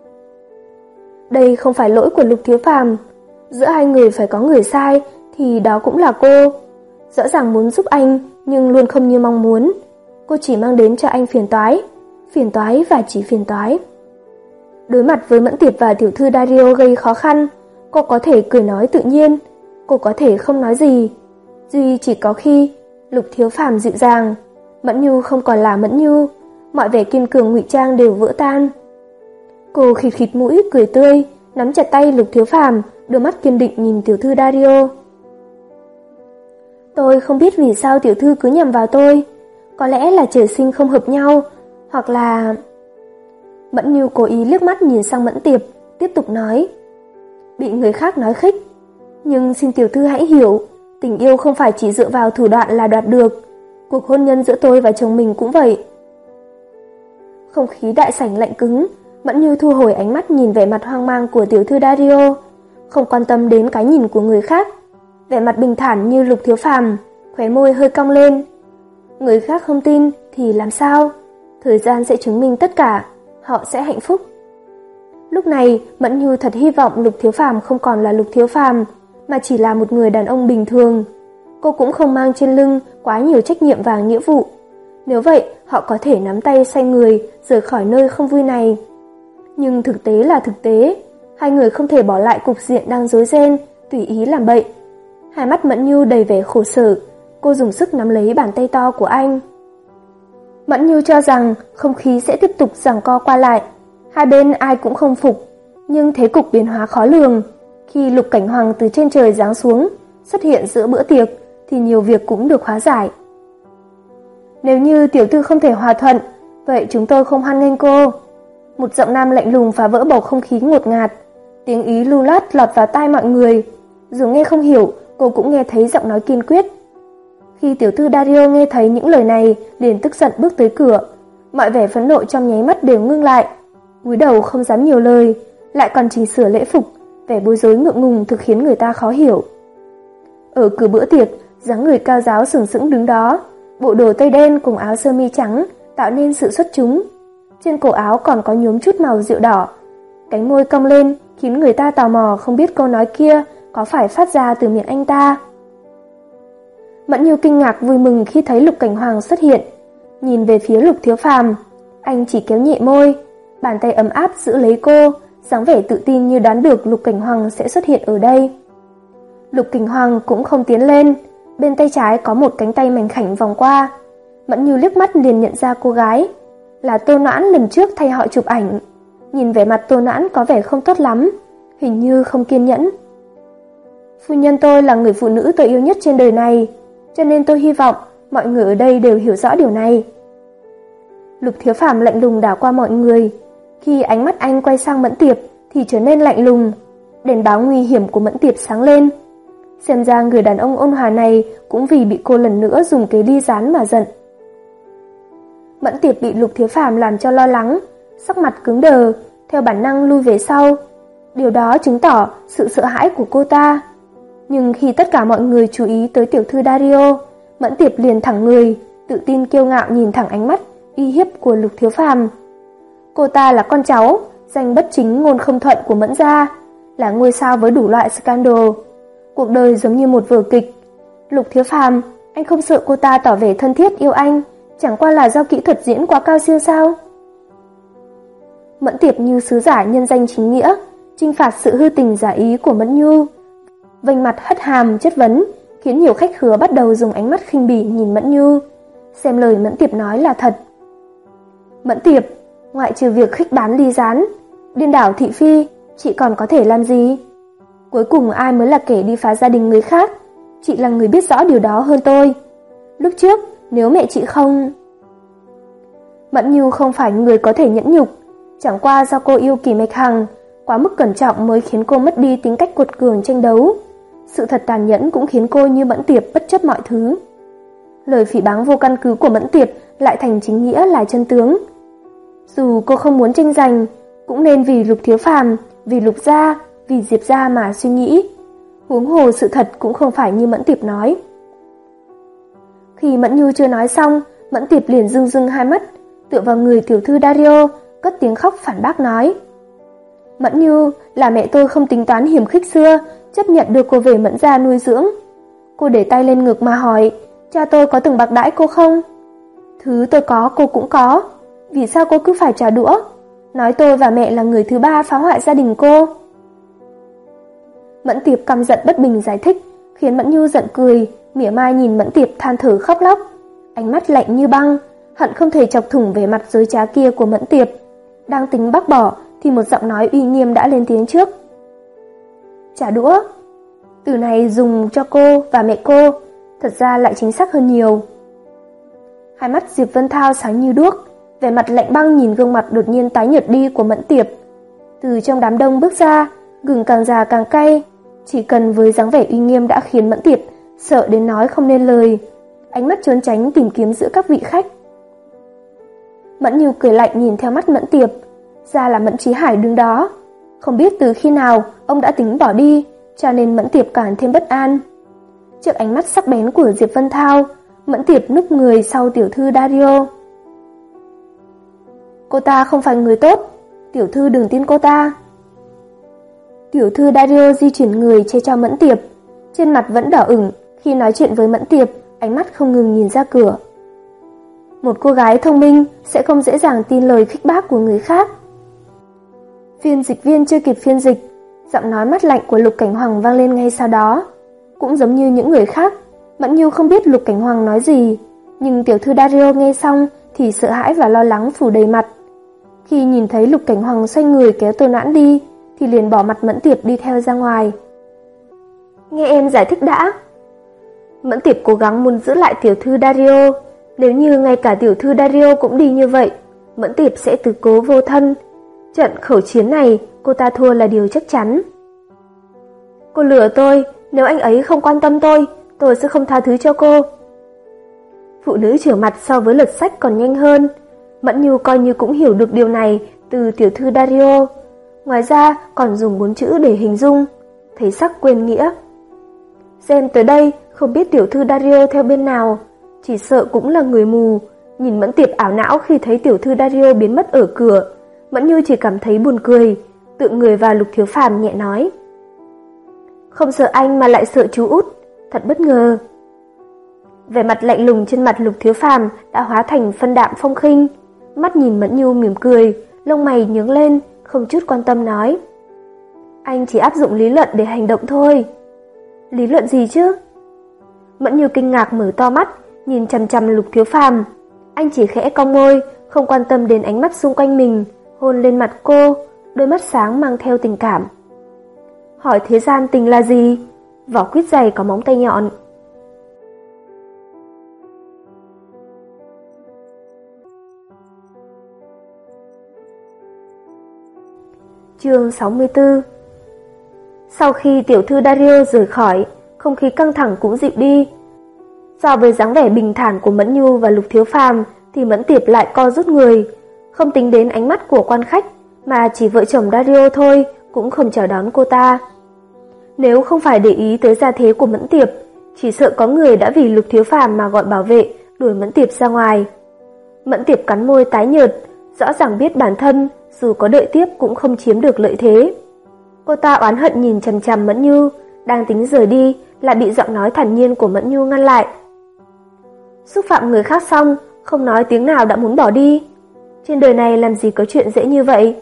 Đây không phải lỗi của Lục Thiếu Phàm. Giữa hai người phải có người sai, thì đó cũng là cô. Rõ ràng muốn giúp anh, nhưng luôn không như mong muốn. Cô chỉ mang đến cho anh phiền toái, phiền toái và chỉ phiền toái. Đối mặt với Mẫn Tiệp và tiểu thư Dario gây khó khăn, cô có thể cười nói tự nhiên, cô có thể không nói gì. Duy chỉ có khi Lục Thiếu Phàm dịu dàng, Mẫn Như không còn là Mẫn Như, mọi vẻ kiên cường ngụy trang đều vỡ tan. Cô khịt khịt mũi cười tươi, nắm chặt tay Lục Thiếu Phàm, đôi mắt kiên định nhìn tiểu thư Dario. Tôi không biết vì sao tiểu thư cứ nhầm vào tôi, có lẽ là trời sinh không hợp nhau, hoặc là... Mẫn Như cố ý liếc mắt nhìn sang Mẫn Tiệp, tiếp tục nói. Bị người khác nói khích, nhưng xin tiểu thư hãy hiểu, tình yêu không phải chỉ dựa vào thủ đoạn là đoạt được. Cuộc hôn nhân giữa tôi và chồng mình cũng vậy. Không khí đại sảnh lạnh cứng, Mẫn Như thu hồi ánh mắt nhìn vẻ mặt hoang mang của tiểu thư Dario, không quan tâm đến cái nhìn của người khác. Vẻ mặt bình thản như Lục Thiếu Phàm, khóe môi hơi cong lên. Người khác không tin thì làm sao? Thời gian sẽ chứng minh tất cả, họ sẽ hạnh phúc. Lúc này, Mẫn Như thật hy vọng Lục Thiếu Phàm không còn là Lục Thiếu Phàm, mà chỉ là một người đàn ông bình thường. Cô cũng không mang trên lưng quá nhiều trách nhiệm và nghĩa vụ. Nếu vậy, họ có thể nắm tay xoay người, rời khỏi nơi không vui này. Nhưng thực tế là thực tế, hai người không thể bỏ lại cục diện đang rối ren, tùy ý làm bậy. Hai mắt Mẫn Như đầy vẻ khổ sở, cô dùng sức nắm lấy bàn tay to của anh. Mẫn Như cho rằng không khí sẽ tiếp tục giằng co qua lại, hai bên ai cũng không phục, nhưng thế cục biến hóa khó lường. Khi Lục Cảnh Hoàng từ trên trời giáng xuống, xuất hiện giữa bữa tiệc, thì nhiều việc cũng được hóa giải. Nếu như tiểu thư không thể hòa thuận, vậy chúng tôi không hoan nghênh cô. Một giọng nam lạnh lùng phá vỡ bầu không khí ngột ngạt, tiếng ý lưu loát lọt vào tai mọi người. Dù nghe không hiểu, cô cũng nghe thấy giọng nói kiên quyết. Khi tiểu thư Dario nghe thấy những lời này, liền tức giận bước tới cửa. Mọi vẻ phẫn nộ trong nháy mắt đều ngưng lại, cúi đầu không dám nhiều lời, lại còn chỉnh sửa lễ phục, vẻ bối rối ngượng ngùng thực khiến người ta khó hiểu. Ở cửa bữa tiệc, dáng người cao ráo sừng sững đứng đó, bộ đồ tây đen cùng áo sơ mi trắng tạo nên sự xuất chúng. Trên cổ áo còn có nhuốm chút màu rượu đỏ. Cánh môi cong lên khiến người ta tò mò không biết câu nói kia có phải phát ra từ miệng anh ta. Mẫn Như kinh ngạc vui mừng khi thấy Lục Cảnh Hoàng xuất hiện, nhìn về phía Lục Thiếu Phàm, anh chỉ kéo nhẹ môi, bàn tay ấm áp giữ lấy cô, dáng vẻ tự tin như đoán được Lục Cảnh Hoàng sẽ xuất hiện ở đây. Lục Cảnh Hoàng cũng không tiến lên, bên tay trái có một cánh tay mảnh khảnh vòng qua. Mẫn Như liếc mắt liền nhận ra cô gái, là Tô Noãn lần trước thay họ chụp ảnh. Nhìn vẻ mặt Tô Noãn có vẻ không tốt lắm, hình như không kiên nhẫn. Phu nhân tôi là người phụ nữ tôi yêu nhất trên đời này, cho nên tôi hy vọng mọi người ở đây đều hiểu rõ điều này. Lục Thiếu Phàm lạnh lùng đảo qua mọi người, khi ánh mắt anh quay sang Mẫn Tiệp thì trở nên lạnh lùng, đèn báo nguy hiểm của Mẫn Tiệp sáng lên. Xem ra người đàn ông ôn hòa này cũng vì bị cô lần nữa dùng kế ly gián mà giận. Mẫn Tiệp bị Lục Thiếu Phàm làm cho lo lắng, sắc mặt cứng đờ, theo bản năng lui về sau. Điều đó chứng tỏ sự sợ hãi của cô ta. Nhưng khi tất cả mọi người chú ý tới tiểu thư Dario, Mẫn Tiệp liền thẳng người, tự tin kiêu ngạo nhìn thẳng ánh mắt uy hiếp của Lục Thiếu Phàm. Cô ta là con cháu, danh bất chính ngôn không thuận của Mẫn gia, là ngôi sao với đủ loại scandal. Cuộc đời giống như một vở kịch. Lục Thiếu Phàm, anh không sợ cô ta tỏ vẻ thân thiết yêu anh, chẳng qua là do kỹ thuật diễn quá cao siêu sao? Mẫn Tiệp như sứ giả nhân danh chính nghĩa, chinh phạt sự hư tình giả ý của Mẫn Nhu, vênh mặt hất hàm chất vấn, khiến nhiều khách khứa bắt đầu dùng ánh mắt khinh bỉ nhìn Mẫn Nhu, xem lời Mẫn Tiệp nói là thật. Mẫn Tiệp, ngoại trừ việc khích báng ly gián, điên đảo thị phi, chị còn có thể làm gì? Cuối cùng ai mới là kẻ đi phá gia đình người khác? Chị là người biết rõ điều đó hơn tôi. Lúc trước, nếu mẹ chị không... Mẫn Nhu không phải người có thể nhẫn nhục, chẳng qua do cô yêu Kỷ Mạch Hằng, quá mức cẩn trọng mới khiến cô mất đi tính cách cuột cường tranh đấu. Sự thật tàn nhẫn cũng khiến cô như Mẫn Tiệp bất chấp mọi thứ. Lời phỉ báng vô căn cứ của Mẫn Tiệp lại thành chính nghĩa là chân tướng. Dù cô không muốn tranh giành, cũng nên vì Lục Thiếu Phàm, vì Lục gia, vì Diệp gia mà suy nghĩ. Huống hồ sự thật cũng không phải như Mẫn Tiệp nói. Khi Mẫn Nhu chưa nói xong, Mẫn Tiệp liền rưng rưng hai mắt, tựa vào người tiểu thư Dario, cất tiếng khóc phản bác nói: Mẫn Nhu, là mẹ tôi không tính toán hiểm khích xưa, chấp nhận đưa cô về Mẫn gia nuôi dưỡng. Cô để tay lên ngực mà hỏi, cha tôi có từng bạc đãi cô không? Thứ tôi có cô cũng có, vì sao cô cứ phải trả đũa? Nói tôi và mẹ là người thứ ba phá hoại gia đình cô. Mẫn Tiệp căm giận bất bình giải thích, khiến Mẫn Nhu giận cười, mỉa mai nhìn Mẫn Tiệp than thở khóc lóc, ánh mắt lạnh như băng, hận không thể chọc thủng vẻ mặt dối trá kia của Mẫn Tiệp. Đang tính bác bỏ thì một giọng nói uy nghiêm đã lên tiếng trước. Trả đũa. Từ này dùng cho cô và mẹ cô, thật ra lại chính xác hơn nhiều. Hai mắt Diệp Vân Thao sáng như đuốc, vẻ mặt lạnh băng nhìn gương mặt đột nhiên tái nhợt đi của Mẫn Tiệp. Từ trong đám đông bước ra, gừng càng già càng cay, chỉ cần với dáng vẻ uy nghiêm đã khiến Mẫn Tiệp sợ đến nói không nên lời, ánh mắt trốn tránh tìm kiếm giữa các vị khách. Mẫn Nhu cười lạnh nhìn theo mắt Mẫn Tiệp, ra là Mẫn Chí Hải đứng đó. Không biết từ khi nào ông đã tính bỏ đi, cho nên Mẫn Tiệp càng thêm bất an. Trước ánh mắt sắc bén của Diệp Vân Thao, Mẫn Tiệp núp người sau tiểu thư Dario. Cô ta không phải người tốt, tiểu thư đừng tin cô ta. Tiểu thư Dario di chuyển người che cho Mẫn Tiệp, trên mặt vẫn đỏ ửng khi nói chuyện với Mẫn Tiệp, ánh mắt không ngừng nhìn ra cửa. Một cô gái thông minh sẽ không dễ dàng tin lời khích bác của người khác. Phiên dịch viên chưa kịp phiên dịch, giọng nói mắt lạnh của Lục Cảnh Hoàng vang lên ngay sau đó. Cũng giống như những người khác, Mẫn Nhu không biết Lục Cảnh Hoàng nói gì, nhưng tiểu thư Dario nghe xong thì sợ hãi và lo lắng phủ đầy mặt. Khi nhìn thấy Lục Cảnh Hoàng xoay người kéo Tô Noãn đi, thì liền bỏ mặt Mẫn Tiệp đi theo ra ngoài. Nghe em giải thích đã. Mẫn Tiệp cố gắng muốn giữ lại tiểu thư Dario. Nếu như ngay cả tiểu thư Dario cũng đi như vậy, Mẫn Tiệp sẽ tứ cố vô thân. Trận khẩu chiến này cô ta thua là điều chắc chắn. Cô lừa tôi, nếu anh ấy không quan tâm tôi, tôi sẽ không tha thứ cho cô. Phụ nữ trở mặt so với lật sách còn nhanh hơn. Mẫn Nhu coi như cũng hiểu được điều này từ tiểu thư Dario. Ngoài ra còn dùng bốn chữ để hình dung, thấy sắc quên nghĩa. Xem tới đây không biết tiểu thư Dario theo bên nào, chỉ sợ cũng là người mù. Nhìn Mẫn Tiệp ảo não khi thấy tiểu thư Dario biến mất ở cửa, Mẫn Nhu chỉ cảm thấy buồn cười, tự người vào Lục Thiếu Phàm nhẹ nói. Không sợ anh mà lại sợ chú út, thật bất ngờ. Vẻ mặt lạnh lùng trên mặt Lục Thiếu Phàm đã hóa thành phân đạm phong khinh, mắt nhìn Mẫn Nhu mỉm cười, lông mày nhướng lên, không chút quan tâm nói. Anh chỉ áp dụng lý luận để hành động thôi. Lý luận gì chứ? Mẫn Nhu kinh ngạc mở to mắt, nhìn chằm chằm Lục Thiếu Phàm. Anh chỉ khẽ cong môi, không quan tâm đến ánh mắt xung quanh mình, hôn lên mặt cô, đôi mắt sáng mang theo tình cảm. Hỏi thế gian tình là gì? Vỏ quýt dày có móng tay nhọn. Chương sáu mươi tư. Sau khi tiểu thư Dario rời khỏi, không khí căng thẳng cũng dịu đi. So với dáng vẻ bình thản của Mẫn Nhu và Lục Thiếu Phàm thì Mẫn Tiệp lại co rút người, không tính đến ánh mắt của quan khách, mà chỉ vợ chồng Dario thôi cũng không chào đón cô ta. Nếu không phải để ý tới gia thế của Mẫn Tiệp, chỉ sợ có người đã vì Lục Thiếu Phàm mà gọi bảo vệ đuổi Mẫn Tiệp ra ngoài. Mẫn Tiệp cắn môi tái nhợt, rõ ràng biết bản thân dù có đợi tiếp cũng không chiếm được lợi thế. Cô ta oán hận nhìn chằm chằm Mẫn Nhu, đang tính rời đi lại bị giọng nói thản nhiên của Mẫn Nhu ngăn lại. Xúc phạm người khác xong, không nói tiếng nào đã muốn bỏ đi. Trên đời này làm gì có chuyện dễ như vậy?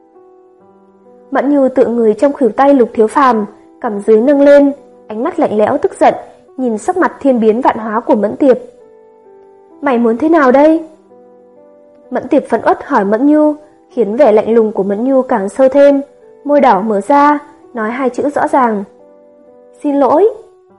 Mẫn Nhu tựa người trong khuỷu tay Lục Thiếu Phàm, cằm dưới nâng lên, ánh mắt lạnh lẽo tức giận, nhìn sắc mặt thiên biến vạn hóa của Mẫn Tiệp. Mày muốn thế nào đây? Mẫn Tiệp phẫn uất hỏi Mẫn Nhu, khiến vẻ lạnh lùng của Mẫn Nhu càng sâu thêm, môi đỏ mở ra, nói hai chữ rõ ràng. Xin lỗi.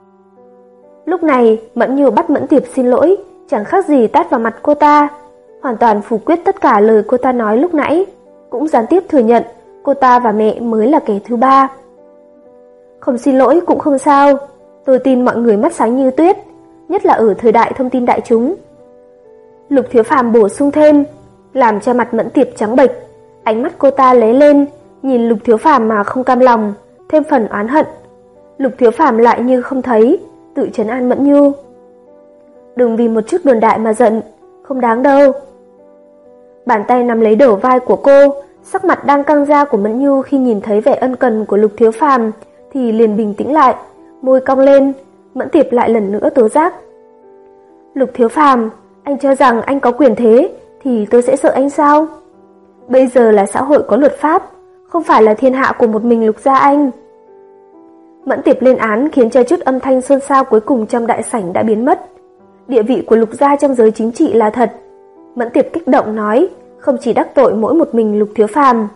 Lúc này, Mẫn Nhu bắt Mẫn Tiệp xin lỗi, chẳng khác gì tát vào mặt cô ta, hoàn toàn phủ quyết tất cả lời cô ta nói lúc nãy, cũng gián tiếp thừa nhận cô ta và mẹ mới là kẻ thứ ba. Không xin lỗi cũng không sao, tôi tin mọi người mắt sáng như tuyết, nhất là ở thời đại thông tin đại chúng. Lục Thiếu Phàm bổ sung thêm, làm cho mặt Mẫn Tiệp trắng bệch, ánh mắt cô ta lóe lên, nhìn Lục Thiếu Phàm mà không cam lòng, thêm phần oán hận. Lục Thiếu Phàm lại như không thấy, tự trấn an Mẫn Nhu. Đừng vì một chút đồn đại mà giận, không đáng đâu. Bàn tay nắm lấy đầu vai của cô, sắc mặt đang căng ra của Mẫn Nhu khi nhìn thấy vẻ ân cần của Lục Thiếu Phàm thì liền bình tĩnh lại, môi cong lên. Mẫn Tiệp lại lần nữa tố giác. Lục Thiếu Phàm, anh cho rằng anh có quyền thế thì tôi sẽ sợ anh sao? Bây giờ là xã hội có luật pháp, không phải là thiên hạ của một mình Lục gia anh. Mẫn Tiệp lên án khiến cho chút âm thanh xôn xao cuối cùng trong đại sảnh đã biến mất. Địa vị của Lục gia trong giới chính trị là thật. Mẫn Tiệp kích động nói, không chỉ đắc tội mỗi một mình Lục Thiếu Phàm.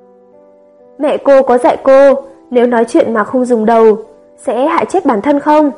Mẹ cô có dạy cô, nếu nói chuyện mà không dùng đầu, sẽ hại chết bản thân không?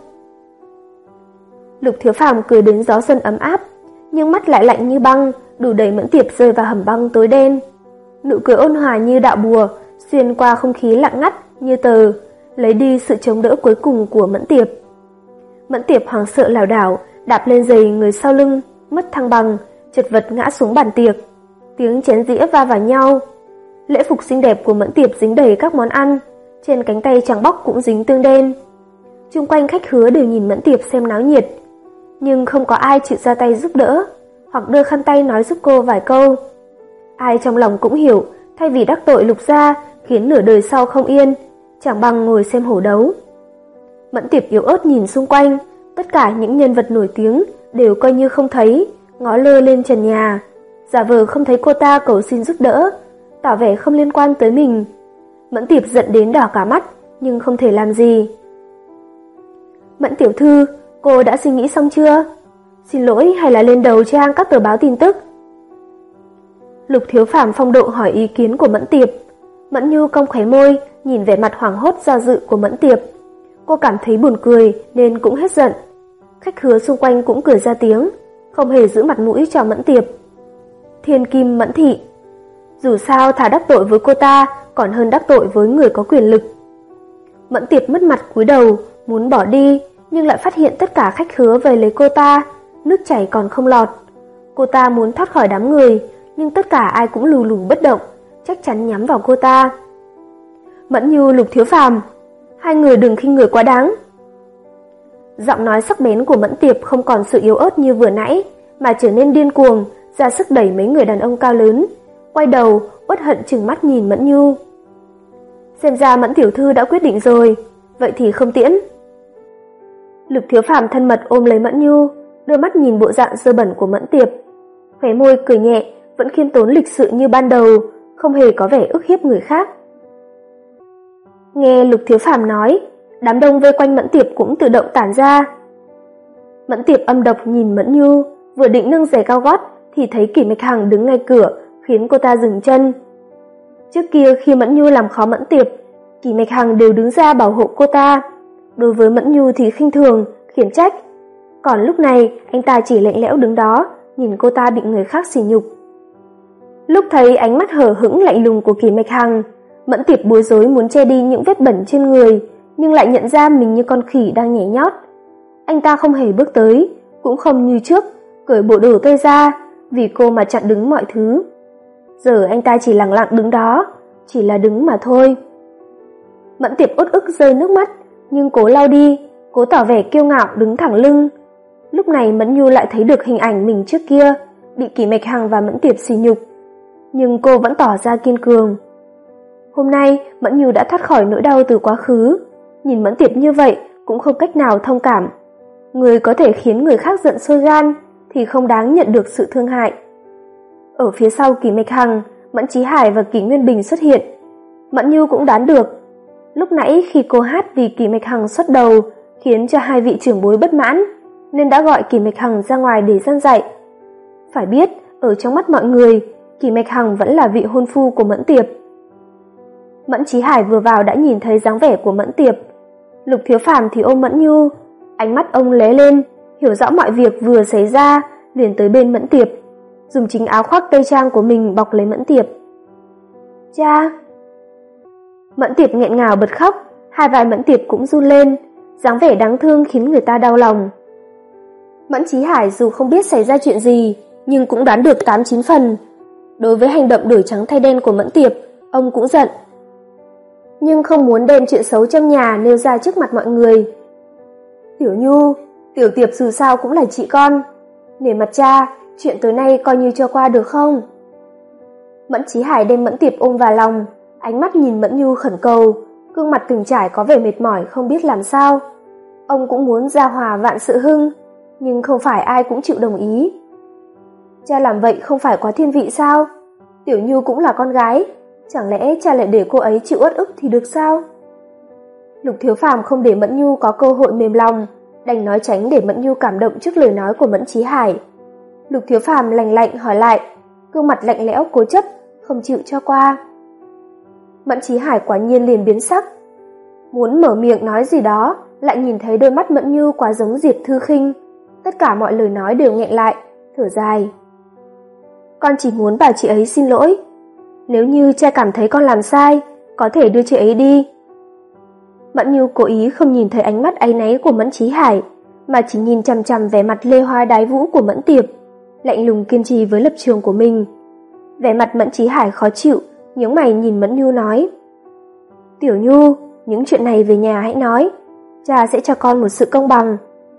Lục Thiếu Phàm cười đến gió xuân ấm áp, nhưng mắt lại lạnh như băng, đủ đẩy Mẫn Tiệp rơi vào hầm băng tối đen. Nụ cười ôn hòa như đạo bùa, xuyên qua không khí lặng ngắt như tờ, lấy đi sự chống đỡ cuối cùng của Mẫn Tiệp. Mẫn Tiệp hoảng sợ lảo đảo, đạp lên giày người sau lưng, mất thăng bằng, chật vật ngã xuống bàn tiệc. Tiếng chén dĩa va vào nhau. Lễ phục xinh đẹp của Mẫn Tiệp dính đầy các món ăn, trên cánh tay trắng bóc cũng dính tương đen. Chung quanh khách khứa đều nhìn Mẫn Tiệp xem náo nhiệt, nhưng không có ai chịu ra tay giúp đỡ, hoặc đưa khăn tay nói giúp cô vài câu. Ai trong lòng cũng hiểu, thay vì đắc tội Lục gia khiến nửa đời sau không yên, chẳng bằng ngồi xem hổ đấu. Mẫn Tiệp yếu ớt nhìn xung quanh, tất cả những nhân vật nổi tiếng đều coi như không thấy, ngó lơ lên trần nhà, giả vờ không thấy cô ta cầu xin giúp đỡ, tỏ vẻ không liên quan tới mình. Mẫn Tiệp giận đến đỏ cả mắt, nhưng không thể làm gì. Mẫn tiểu thư, cô đã suy nghĩ xong chưa? Xin lỗi hay là lên đầu trang các tờ báo tin tức? Lục Thiếu Phàm phong độ hỏi ý kiến của Mẫn Tiệp. Mẫn Nhu cong khóe môi, nhìn vẻ mặt hoảng hốt do dự của Mẫn Tiệp. Cô cảm thấy buồn cười nên cũng hết giận. Khách khứa xung quanh cũng cười ra tiếng, không hề giữ mặt mũi cho Mẫn Tiệp. Thiên kim Mẫn thị. Dù sao thà đắc tội với cô ta còn hơn đắc tội với người có quyền lực. Mẫn Tiệp mất mặt cúi đầu, muốn bỏ đi, nhưng lại phát hiện tất cả khách khứa vây lấy cô ta, nước chảy còn không lọt. Cô ta muốn thoát khỏi đám người, nhưng tất cả ai cũng lù lù bất động, chắc chắn nhắm vào cô ta. Mẫn Nhu, Lục Thiếu Phàm, hai người đừng khinh người quá đáng. Giọng nói sắc bén của Mẫn Tiệp không còn sự yếu ớt như vừa nãy, mà trở nên điên cuồng, ra sức đẩy mấy người đàn ông cao lớn, quay đầu, uất hận trừng mắt nhìn Mẫn Nhu. Xem ra Mẫn tiểu thư đã quyết định rồi, vậy thì không tiễn. Lục Thiếu Phàm thân mật ôm lấy Mẫn Nhu, đưa mắt nhìn bộ dạng dơ bẩn của Mẫn Tiệp, khóe môi cười nhẹ, vẫn khiêm tốn lịch sự như ban đầu, không hề có vẻ ức hiếp người khác. Nghe Lục Thiếu Phàm nói, đám đông vây quanh Mẫn Tiệp cũng tự động tản ra. Mẫn Tiệp âm độc nhìn Mẫn Nhu, vừa định nâng giày cao gót thì thấy Kỷ Mạch Hằng đứng ngay cửa, khiến cô ta dừng chân. Trước kia khi Mẫn Nhu làm khó Mẫn Tiệp, Kỷ Mạch Hằng đều đứng ra bảo hộ cô ta. Đối với Mẫn Nhu thì khinh thường, khiển trách. Còn lúc này, anh ta chỉ lạnh lẽo đứng đó, nhìn cô ta bị người khác sỉ nhục. Lúc thấy ánh mắt hờ hững lạnh lùng của Kỷ Mạch Hằng, Mẫn Tiệp bối rối muốn che đi những vết bẩn trên người, nhưng lại nhận ra mình như con khỉ đang nhảy nhót. Anh ta không hề bước tới, cũng không như trước, cởi bộ đồ tơi ra, vì cô mà chặn đứng mọi thứ. Giờ anh ta chỉ lặng lặng đứng đó, chỉ là đứng mà thôi. Mẫn Tiệp uất ức rơi nước mắt, nhưng cố lau đi, cố tỏ vẻ kiêu ngạo đứng thẳng lưng. Lúc này Mẫn Nhu lại thấy được hình ảnh mình trước kia, bị Kỷ Mạch Hằng và Mẫn Tiệp sỉ nhục, nhưng cô vẫn tỏ ra kiên cường. Hôm nay, Mẫn Nhu đã thoát khỏi nỗi đau từ quá khứ, nhìn Mẫn Tiệp như vậy cũng không cách nào thông cảm. Người có thể khiến người khác giận sôi gan thì không đáng nhận được sự thương hại. Ở phía sau Kỷ Mạch Hằng, Mẫn Chí Hải và Kỷ Nguyên Bình xuất hiện. Mẫn Nhu cũng đoán được. Lúc nãy khi cô hát vì Kỷ Mạch Hằng xuất đầu khiến cho hai vị trưởng bối bất mãn, nên đã gọi Kỷ Mạch Hằng ra ngoài để gian dạy. Phải biết, ở trong mắt mọi người, Kỷ Mạch Hằng vẫn là vị hôn phu của Mẫn Tiệp. Mẫn Chí Hải vừa vào đã nhìn thấy dáng vẻ của Mẫn Tiệp. Lục Thiếu Phàm thì ôm Mẫn Nhu, ánh mắt ông lóe lên, hiểu rõ mọi việc vừa xảy ra, liền tới bên Mẫn Tiệp, dùng chính áo khoác tây trang của mình bọc lấy Mẫn Tiệp. "Cha!" Mẫn Tiệp nghẹn ngào bật khóc, hai vai Mẫn Tiệp cũng run lên, dáng vẻ đáng thương khiến người ta đau lòng. Mẫn Chí Hải dù không biết xảy ra chuyện gì, nhưng cũng đoán được tám chín phần. Đối với hành động đổi trắng thay đen của Mẫn Tiệp, ông cũng giận, nhưng không muốn đem chuyện xấu trong nhà nêu ra trước mặt mọi người. "Tiểu Nhu, Tiểu Tiệp dù sao cũng là chị con, nể mặt cha, chuyện tối nay coi như cho qua được không?" Mẫn Chí Hải đem Mẫn Tiệp ôm vào lòng, ánh mắt nhìn Mẫn Nhu khẩn cầu, gương mặt từng trải có vẻ mệt mỏi không biết làm sao. Ông cũng muốn gia hòa vạn sự hưng, nhưng không phải ai cũng chịu đồng ý. Cha làm vậy không phải quá thiên vị sao? Tiểu Nhu cũng là con gái, chẳng lẽ cha lại để cô ấy chịu uất ức thì được sao? Lục Thiếu Phàm không để Mẫn Nhu có cơ hội mềm lòng, đành nói tránh để Mẫn Nhu cảm động trước lời nói của Mẫn Chí Hải. Lục Thiếu Phàm lạnh lạnh hỏi lại, gương mặt lạnh lẽo cố chấp, không chịu cho qua. Mẫn Chí Hải quả nhiên liền biến sắc, muốn mở miệng nói gì đó, lại nhìn thấy đôi mắt Mẫn Nhu quá giống Diệp Thư Khinh, tất cả mọi lời nói đều nghẹn lại, thở dài. "Con chỉ muốn bảo chị ấy xin lỗi. Nếu như cha cảm thấy con làm sai, có thể đưa chị ấy đi." Mẫn Nhu cố ý không nhìn thấy ánh mắt áy náy của Mẫn Chí Hải, mà chỉ nhìn chằm chằm vẻ mặt lê hoa đái vũ của Mẫn Tiệp, lạnh lùng kiên trì với lập trường của mình. Vẻ mặt Mẫn Chí Hải khó chịu, nhướng mày nhìn Mẫn Nhu nói, "Tiểu Nhu, những chuyện này về nhà hãy nói, cha sẽ cho con một sự công bằng."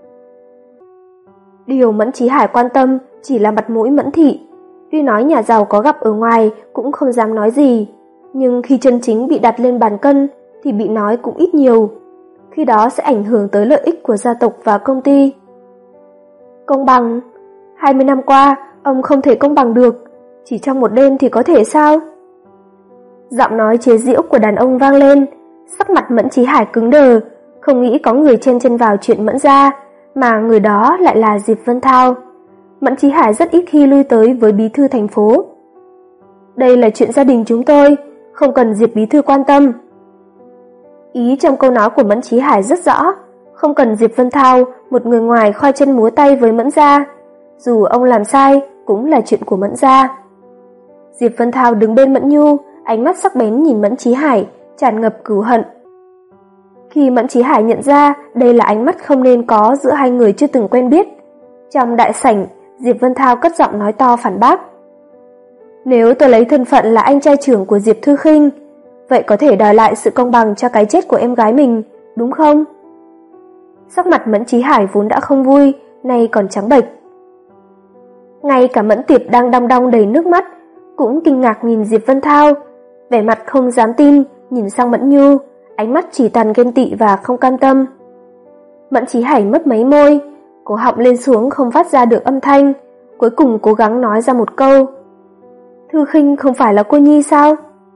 Điều Mẫn Chí Hải quan tâm chỉ là mặt mũi Mẫn thị. Tuy nói nhà giàu có gặp ở ngoài cũng không dám nói gì, nhưng khi chân chính bị đặt lên bàn cân thì bị nói cũng ít nhiều. Khi đó sẽ ảnh hưởng tới lợi ích của gia tộc và công ty. Công bằng? hai mươi năm qua, ông không thể công bằng được, chỉ trong một đêm thì có thể sao? Giọng nói chế giễu của đàn ông vang lên, sắc mặt Mẫn Chí Hải cứng đờ, không nghĩ có người chen chân vào chuyện Mẫn gia, mà người đó lại là Diệp Vân Thao. Mẫn Chí Hải rất ít khi lui tới với bí thư thành phố. "Đây là chuyện gia đình chúng tôi, không cần Diệp bí thư quan tâm." Ý trong câu nói của Mẫn Chí Hải rất rõ, không cần Diệp Vân Thao, một người ngoài khoai chân múa tay với Mẫn gia, dù ông làm sai cũng là chuyện của Mẫn gia. Diệp Vân Thao đứng bên Mẫn Nhu, ánh mắt sắc bén nhìn Mẫn Chí Hải, tràn ngập cừu hận. Khi Mẫn Chí Hải nhận ra đây là ánh mắt không nên có giữa hai người chưa từng quen biết, trong đại sảnh, Diệp Vân Thao cất giọng nói to phản bác. "Nếu tôi lấy thân phận là anh trai trưởng của Diệp Thư Khinh, vậy có thể đòi lại sự công bằng cho cái chết của em gái mình, đúng không?" Sắc mặt Mẫn Chí Hải vốn đã không vui, nay còn trắng bệch. Ngay cả Mẫn Tiệp đang đong đong đầy nước mắt, cũng kinh ngạc nhìn Diệp Vân Thao, vẻ mặt không dám tin, nhìn sang Mẫn Nhu, ánh mắt chỉ toàn ghen tị và không cam tâm. Mẫn Chí Hải mấp máy môi, cổ họng lên xuống không phát ra được âm thanh, cuối cùng cố gắng nói ra một câu. "Thư Khinh không phải là cô Nhi sao?"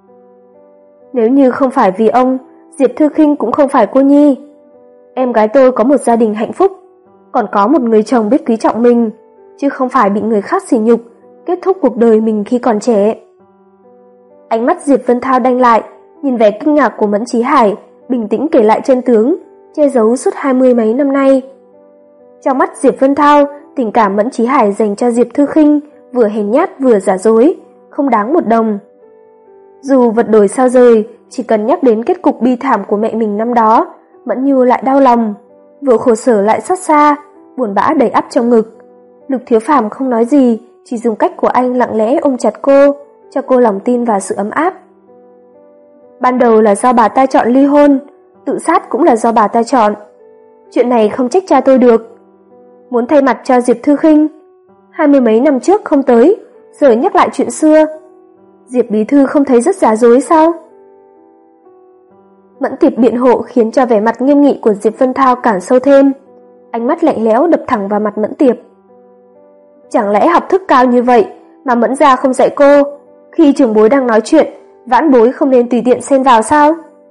"Nếu như không phải vì ông, Diệp Thư Khinh cũng không phải cô Nhi. Em gái tôi có một gia đình hạnh phúc, còn có một người chồng biết quý trọng mình, chứ không phải bị người khác sỉ nhục, kết thúc cuộc đời mình khi còn trẻ." Ánh mắt Diệp Vân Thao đanh lại, nhìn vẻ kinh ngạc của Mẫn Chí Hải, bình tĩnh kể lại chân tướng, che giấu suốt hai mươi mấy năm nay. Trong mắt Diệp Vân Thao, tình cảm Mẫn Chí Hải dành cho Diệp Thư Khinh vừa hèn nhát vừa giả dối, không đáng một đồng. Dù vật đổi sao rời, chỉ cần nhắc đến kết cục bi thảm của mẹ mình năm đó, Mẫn Nhu lại đau lòng, vừa khổ sở lại xót xa, buồn bã đầy ắp trong ngực. Lục Thiếu Phàm không nói gì, chỉ dùng cách của anh lặng lẽ ôm chặt cô, cho cô lòng tin và sự ấm áp. Ban đầu là do bà ta chọn ly hôn, tự sát cũng là do bà ta chọn. Chuyện này không trách cha tôi được. Muốn thay mặt cho Diệp Thư Khinh, hai mươi mấy năm trước không tới, giờ nhắc lại chuyện xưa. Diệp bí thư không thấy rất giả dối sao? Mẫn Tiệp biện hộ khiến cho vẻ mặt nghiêm nghị của Diệp Vân Thao càng sâu thêm. Ánh mắt lạnh lẽo đập thẳng vào mặt Mẫn Tiệp. Chẳng lẽ học thức cao như vậy mà Mẫn gia không dạy cô, khi trưởng bối đang nói chuyện, vãn bối không nên tùy tiện xen vào sao?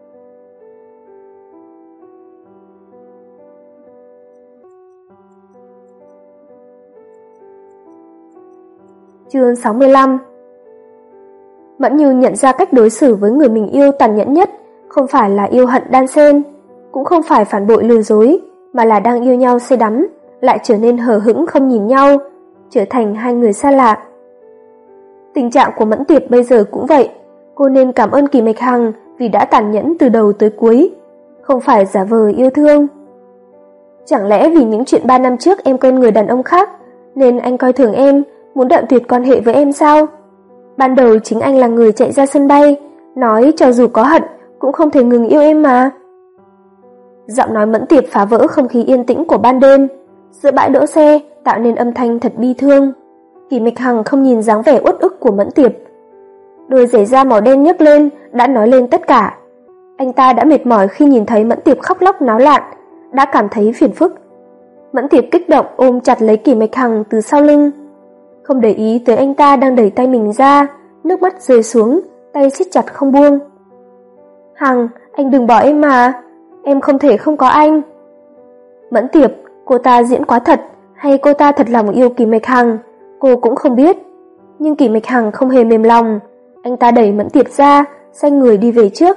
Chương sáu mươi lăm. Mẫn Như nhận ra cách đối xử với người mình yêu tàn nhẫn nhất không phải là yêu hận đan xen, cũng không phải phản bội lừa dối, mà là đang yêu nhau say đắm, lại trở nên hờ hững không nhìn nhau, trở thành hai người xa lạ. Tình trạng của Mẫn Tiệp bây giờ cũng vậy, cô nên cảm ơn Kỳ Mạch Hằng vì đã tàn nhẫn từ đầu tới cuối, không phải giả vờ yêu thương. Chẳng lẽ vì những chuyện ba năm trước em quen người đàn ông khác, nên anh coi thường em, muốn đoạn tuyệt quan hệ với em sao? Ban đầu chính anh là người chạy ra sân bay, nói cho dù có hận cũng không thể ngừng yêu em mà. Giọng nói Mẫn Tiệp phá vỡ không khí yên tĩnh của ban đêm, giữa bãi đỗ xe tạo nên âm thanh thật bi thương. Kỳ Mạch Hằng không nhìn dáng vẻ uất ức của Mẫn Tiệp. Đôi giày da màu đen nhấc lên đã nói lên tất cả. Anh ta đã mệt mỏi khi nhìn thấy Mẫn Tiệp khóc lóc náo loạn, đã cảm thấy phiền phức. Mẫn Tiệp kích động ôm chặt lấy Kỳ Mạch Hằng từ sau lưng, không để ý tới anh ta đang đẩy tay mình ra, nước mắt rơi xuống, tay siết chặt không buông. Hằng, anh đừng bỏ em mà, em không thể không có anh. Mẫn Tiệp, cô ta diễn quá thật hay cô ta thật lòng yêu Kỳ Mạch Hằng, cô cũng không biết. Nhưng Kỳ Mạch Hằng không hề mềm lòng, anh ta đẩy Mẫn Tiệp ra, xoay người đi về trước.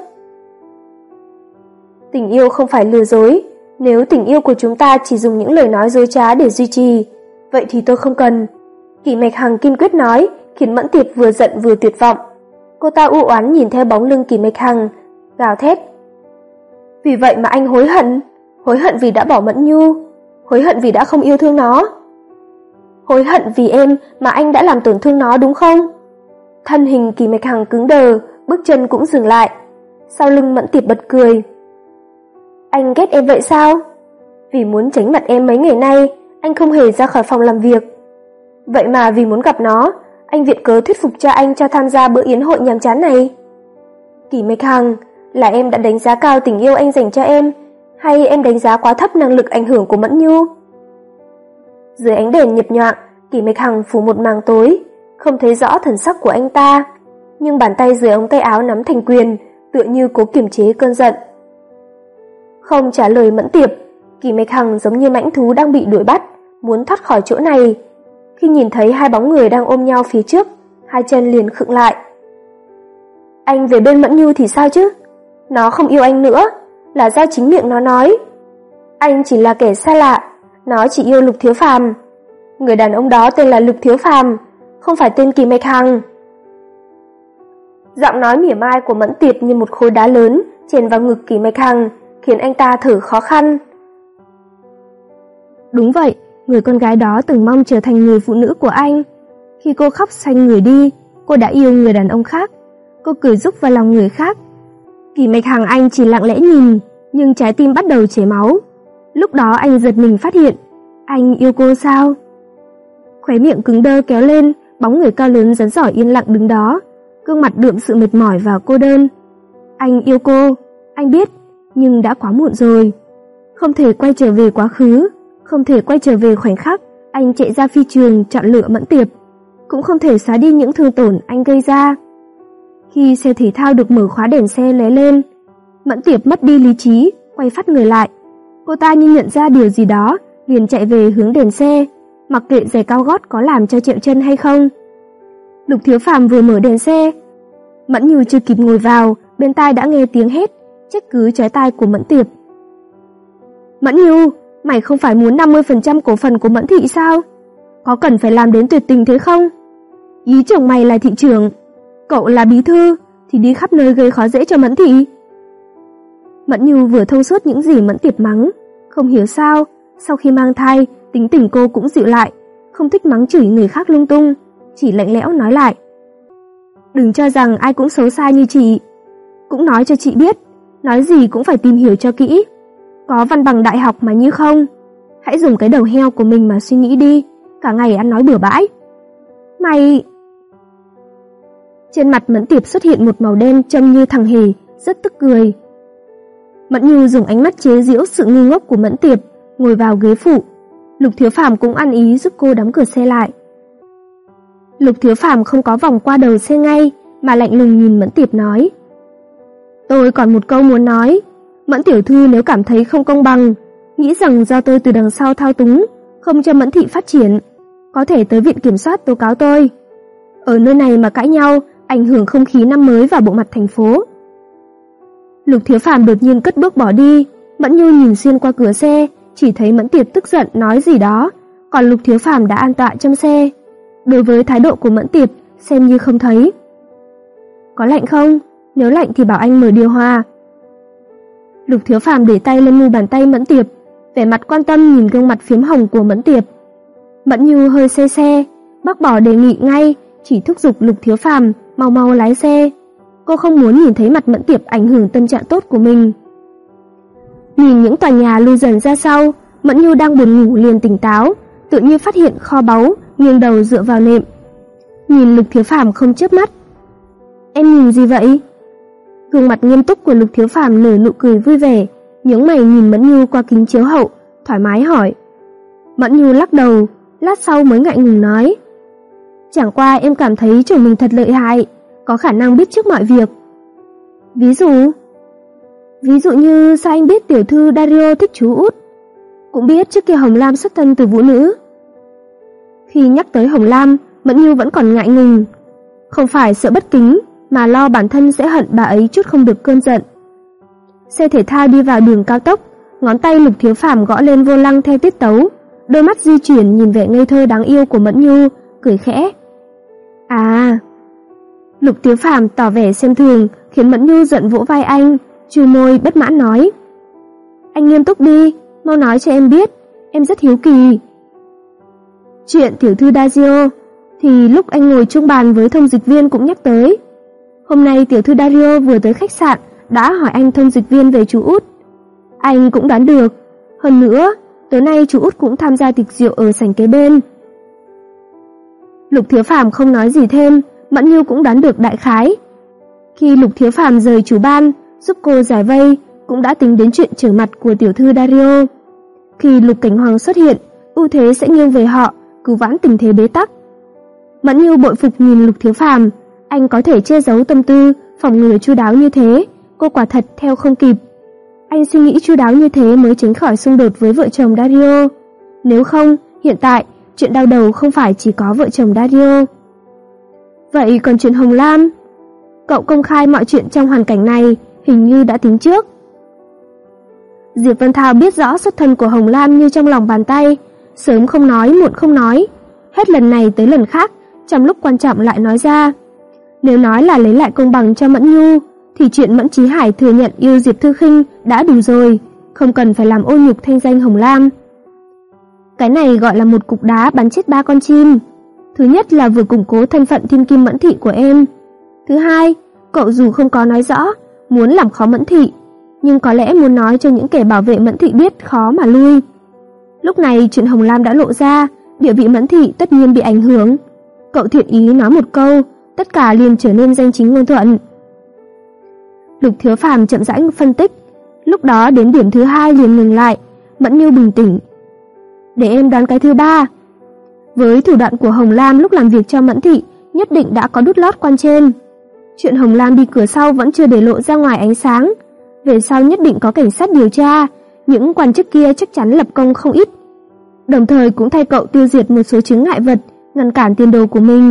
Tình yêu không phải lừa dối, nếu tình yêu của chúng ta chỉ dùng những lời nói dối trá để duy trì, vậy thì tôi không cần. Kỳ Mạch Hằng kiên quyết nói, khiến Mẫn Tiệp vừa giận vừa tuyệt vọng. Cô ta u oán nhìn theo bóng lưng Kỳ Mạch Hằng, gào thét. Vì vậy mà anh hối hận, hối hận vì đã bỏ Mẫn Nhu, hối hận vì đã không yêu thương nó. Hối hận vì em mà anh đã làm tổn thương nó đúng không? Thân hình Kỳ Mạch Hằng cứng đờ, bước chân cũng dừng lại. Sau lưng Mẫn Tiệp bật cười. Anh ghét em vậy sao? Vì muốn tránh mặt em mấy ngày nay, anh không hề ra khỏi phòng làm việc. Vậy mà vì muốn gặp nó, anh viện cớ thuyết phục cha anh cho tham gia bữa yến hội nhàm chán này. Kỳ Mạch Hằng, là em đã đánh giá cao tình yêu anh dành cho em, hay em đánh giá quá thấp năng lực ảnh hưởng của Mẫn Nhu? Dưới ánh đèn nhịp nhọn, Kỳ Mạch Hằng phủ một màng tối, không thấy rõ thần sắc của anh ta, nhưng bàn tay dưới ống tay áo nắm thành quyền, tựa như cố kiềm chế cơn giận. Không trả lời Mẫn Tiệp, Kỳ Mạch Hằng giống như mãnh thú đang bị đuổi bắt, muốn thoát khỏi chỗ này. Khi nhìn thấy hai bóng người đang ôm nhau phía trước, hai chân liền khựng lại. Anh về bên Mẫn Nhu thì sao chứ? Nó không yêu anh nữa, là do chính miệng nó nói. Anh chỉ là kẻ xa lạ, nó chỉ yêu Lục Thiếu Phàm. Người đàn ông đó tên là Lục Thiếu Phàm, không phải tên Kỳ Mạch Hằng. Giọng nói mỉa mai của Mẫn Tiệp như một khối đá lớn chèn vào ngực Kỳ Mạch Hằng, khiến anh ta thở khó khăn. Đúng vậy, người con gái đó từng mong trở thành người phụ nữ của anh. Khi cô khóc xoay người đi, cô đã yêu người đàn ông khác. Cô cười rúc vào lòng người khác. Kỳ Mạch Hằng anh chỉ lặng lẽ nhìn, nhưng trái tim bắt đầu chảy máu. Lúc đó anh giật mình phát hiện, anh yêu cô sao? Khóe miệng cứng đơ kéo lên, bóng người cao lớn rắn rỏi yên lặng đứng đó, gương mặt đượm sự mệt mỏi và cô đơn. Anh yêu cô, anh biết, nhưng đã quá muộn rồi. Không thể quay trở về quá khứ, không thể quay trở về khoảnh khắc anh chạy ra phi trường chọn lựa Mẫn Tiệp, cũng không thể xóa đi những thương tổn anh gây ra. Khi xe thể thao được mở khóa đèn xe lóe lên, Mẫn Tiệp mất đi lý trí, quay phát người lại. Cô ta như nhận ra điều gì đó, liền chạy về hướng đèn xe, mặc kệ giày cao gót có làm cho trẹo chân hay không. Lục Thiếu Phàm vừa mở đèn xe, Mẫn Như chưa kịp ngồi vào, bên tai đã nghe tiếng hét trách cứ chói tai của Mẫn Tiệp. Mẫn Như, mày không phải muốn năm mươi phần trăm cổ phần của Mẫn Thị sao? Có cần phải làm đến tuyệt tình thế không? Ý chồng mày là thị trưởng, cậu là bí thư, thì đi khắp nơi gây khó dễ cho Mẫn Thị. Mẫn Như vừa thông suốt những gì Mẫn Tiệp mắng, không hiểu sao, sau khi mang thai, tính tình cô cũng dịu lại, không thích mắng chửi người khác lung tung, chỉ lạnh lẽo nói lại. Đừng cho rằng ai cũng xấu xa như chị. Cũng nói cho chị biết, nói gì cũng phải tìm hiểu cho kỹ. Có văn bằng đại học mà như không. Hãy dùng cái đầu heo của mình mà suy nghĩ đi, cả ngày ăn nói bừa bãi. Mày... Trên mặt Mẫn Tiệp xuất hiện một màu đen trông như thằng hề, rất tức cười. Mẫn Như dùng ánh mắt chế giễu sự ngu ngốc của Mẫn Tiệp, ngồi vào ghế phụ. Lục Thiếu Phàm cũng ăn ý giúp cô đóng cửa xe lại. Lục Thiếu Phàm không có vòng qua đầu xe ngay, mà lạnh lùng nhìn Mẫn Tiệp nói. Tôi còn một câu muốn nói. Mẫn tiểu thư nếu cảm thấy không công bằng, nghĩ rằng do tôi từ đằng sau thao túng, không cho Mẫn thị phát triển, có thể tới viện kiểm soát tố cáo tôi. Ở nơi này mà cãi nhau, ảnh hưởng không khí năm mới và bộ mặt thành phố. Lục Thiếu Phàm đột nhiên cất bước bỏ đi. Mẫn Như nhìn xuyên qua cửa xe, chỉ thấy Mẫn Tiệp tức giận nói gì đó, còn Lục Thiếu Phàm đã an tọa trong xe. Đối với thái độ của Mẫn Tiệp, xem như không thấy. Có lạnh không? Nếu lạnh thì bảo anh mở điều hòa. Lục Thiếu Phàm để tay lên mu bàn tay Mẫn Tiệp, vẻ mặt quan tâm nhìn gương mặt phím hồng của Mẫn Tiệp. Mẫn Như hơi say xe, bác bỏ đề nghị ngay, chỉ thúc giục Lục Thiếu Phàm mau mau lái xe. Cô không muốn nhìn thấy mặt Mẫn Tiệp ảnh hưởng tâm trạng tốt của mình. Nhìn những tòa nhà lui dần ra sau, Mẫn Như đang buồn ngủ liền tỉnh táo, tự như phát hiện kho báu, nghiêng đầu dựa vào nệm. Nhìn Lục Thiếu Phàm không chớp mắt. Em nhìn gì vậy? Gương mặt nghiêm túc của Lục Thiếu Phàm nở nụ cười vui vẻ, nhướng mày nhìn Mẫn Như qua kính chiếu hậu, thoải mái hỏi. Mẫn Như lắc đầu, lát sau mới ngại ngùng nói. Chẳng qua em cảm thấy chồng mình thật lợi hại, có khả năng biết trước mọi việc. Ví dụ? Ví dụ như sao anh biết tiểu thư Dario thích chú Út? Cũng biết trước kia Hồng Lam xuất thân từ vũ nữ. Khi nhắc tới Hồng Lam, Mẫn Như vẫn còn ngại ngùng. Không phải sợ bất kính, mà lo bản thân sẽ hận bà ấy chút không được cơn giận. Xe thể thao đi vào đường cao tốc, ngón tay Lục Thiếu Phàm gõ lên vô lăng theo tiết tấu, đôi mắt di chuyển nhìn vẻ ngây thơ đáng yêu của Mẫn Như, cười khẽ. À... Lục Thiếu Phàm tỏ vẻ xem thường, khiến Mẫn Như giận vỗ vai anh, chu môi bất mãn nói. Anh nghiêm túc đi, mau nói cho em biết, em rất hiếu kỳ. Chuyện tiểu thư Dario thì lúc anh ngồi chung bàn với thông dịch viên cũng nhắc tới. Hôm nay tiểu thư Dario vừa tới khách sạn đã hỏi anh thông dịch viên về chú Út. Anh cũng đoán được. Hơn nữa, tối nay chú Út cũng tham gia tiệc rượu ở sảnh kế bên. Lục Thiếu Phàm không nói gì thêm, Mẫn Như cũng đoán được đại khái. Khi Lục Thiếu Phàm rời chủ ban, giúp cô giải vây, cũng đã tính đến chuyện trở mặt của tiểu thư Dario. Khi Lục Cảnh Hoàng xuất hiện, ưu thế sẽ nghiêng về họ, cứu vãn tình thế bế tắc. Mẫn Như bội phục nhìn Lục Thiếu Phàm, anh có thể che giấu tâm tư, phòng ngừa chu đáo như thế, cô quả thật theo không kịp. Anh suy nghĩ chu đáo như thế mới tránh khỏi xung đột với vợ chồng Dario. Nếu không, hiện tại, chuyện đau đầu không phải chỉ có vợ chồng Dario. Vậy còn chuyện Hồng Lam? Cậu công khai mọi chuyện trong hoàn cảnh này, hình như đã tính trước. Diệp Vân Thao biết rõ xuất thân của Hồng Lam như trong lòng bàn tay, sớm không nói, muộn không nói. Hết lần này tới lần khác, trong lúc quan trọng lại nói ra. Nếu nói là lấy lại công bằng cho Mẫn Nhu, thì chuyện Mẫn Chí Hải thừa nhận yêu Diệp Thư Khinh đã đủ rồi, không cần phải làm ô nhục thanh danh Hồng Lam. Cái này gọi là một cục đá bắn chết ba con chim. Thứ nhất là vừa củng cố thân phận thiên kim Mẫn thị của em. Thứ hai, cậu dù không có nói rõ muốn làm khó Mẫn thị, nhưng có lẽ muốn nói cho những kẻ bảo vệ Mẫn thị biết khó mà lui. Lúc này chuyện Hồng Lam đã lộ ra, địa vị Mẫn thị tất nhiên bị ảnh hưởng. Cậu thiện ý nói một câu, tất cả liền trở nên danh chính ngôn thuận. Lục Thiếu Phàm chậm rãi phân tích, lúc đó đến điểm thứ hai liền ngừng lại. Mẫn Như bình tĩnh. Để em đoán cái thứ ba. Với thủ đoạn của Hồng Lam lúc làm việc cho Mẫn thị, nhất định đã có đút lót quan trên. Chuyện Hồng Lam đi cửa sau vẫn chưa để lộ ra ngoài ánh sáng. Về sau nhất định có cảnh sát điều tra, những quan chức kia chắc chắn lập công không ít. Đồng thời cũng thay cậu tiêu diệt một số chướng ngại vật, ngăn cản tiền đồ của mình.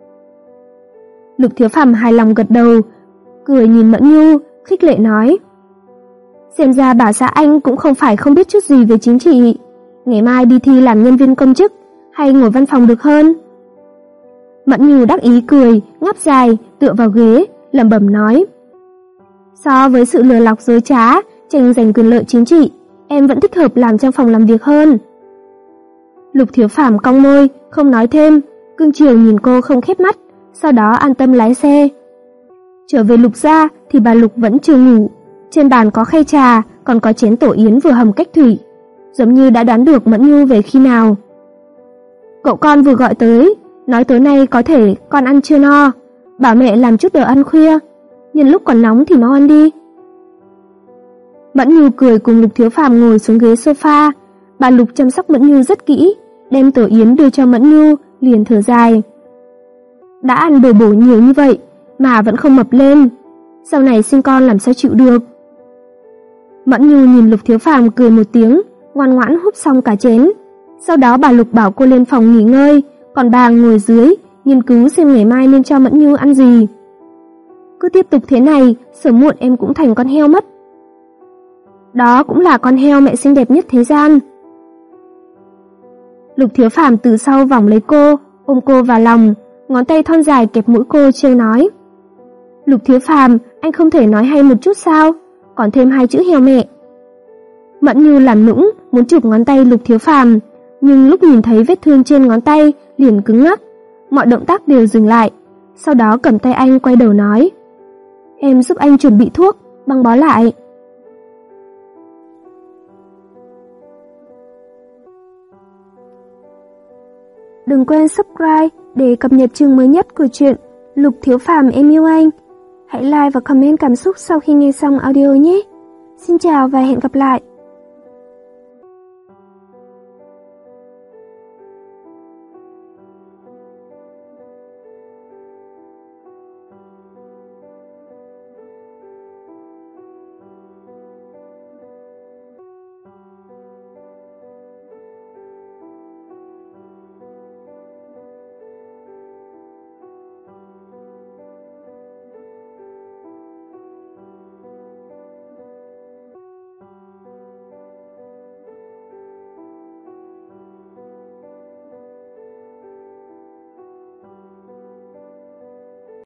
Lục Thiếu Phàm hài lòng gật đầu, cười nhìn Mẫn Nhu, khích lệ nói. Xem ra bà xã anh cũng không phải không biết chút gì về chính trị. Ngày mai đi thi làm nhân viên công chức, hay ngồi văn phòng được hơn. Mẫn Nhu đắc ý cười, ngáp dài, tựa vào ghế, lẩm bẩm nói. So với sự lừa lọc dối trá, tranh giành quyền lợi chính trị, em vẫn thích hợp làm trong phòng làm việc hơn. Lục Thiếu Phàm cong môi, không nói thêm, Cương Triều nhìn cô không khép mắt, sau đó an tâm lái xe. Trở về Lục gia thì bà Lục vẫn chưa ngủ. Trên bàn có khay trà, còn có chén tổ yến vừa hầm cách thủy, giống như đã đoán được Mẫn Nhu về khi nào. Cậu con vừa gọi tới, nói tối nay có thể con ăn chưa no, bảo mẹ làm chút đồ ăn khuya, nhân lúc còn nóng thì mau ăn đi. Mẫn Nhu cười cùng Lục Thiếu Phàm ngồi xuống ghế sofa. Bà Lục chăm sóc Mẫn Nhu rất kỹ, đem tổ yến đưa cho Mẫn Nhu, liền thở dài. Đã ăn đồ bổ nhiều như vậy mà vẫn không mập lên, sau này sinh con làm sao chịu được. Mẫn Nhu nhìn Lục Thiếu Phàm cười một tiếng, ngoan ngoãn húp xong cả chén. Sau đó bà Lục bảo cô lên phòng nghỉ ngơi, còn bà ngồi dưới nghiên cứu xem ngày mai nên cho Mẫn Nhu ăn gì. Cứ tiếp tục thế này, sớm muộn em cũng thành con heo mất. Đó cũng là con heo mẹ xinh đẹp nhất thế gian. Lục Thiếu Phàm từ sau vòng lấy cô, ôm cô vào lòng, ngón tay thon dài kẹp mũi cô trêu nói. Lục Thiếu Phàm, anh không thể nói hay một chút sao? Còn thêm hai chữ heo mẹ. Mẫn Nhu làm nũng, muốn chụp ngón tay Lục Thiếu Phàm, nhưng lúc nhìn thấy vết thương trên ngón tay liền cứng ngắc, mọi động tác đều dừng lại. Sau đó cầm tay anh quay đầu nói, em giúp anh chuẩn bị thuốc, băng bó lại. Đừng quên subscribe để cập nhật chương mới nhất của truyện Lục Thiếu Phàm Em Yêu Anh. Hãy like và comment cảm xúc sau khi nghe xong audio nhé. Xin chào và hẹn gặp lại.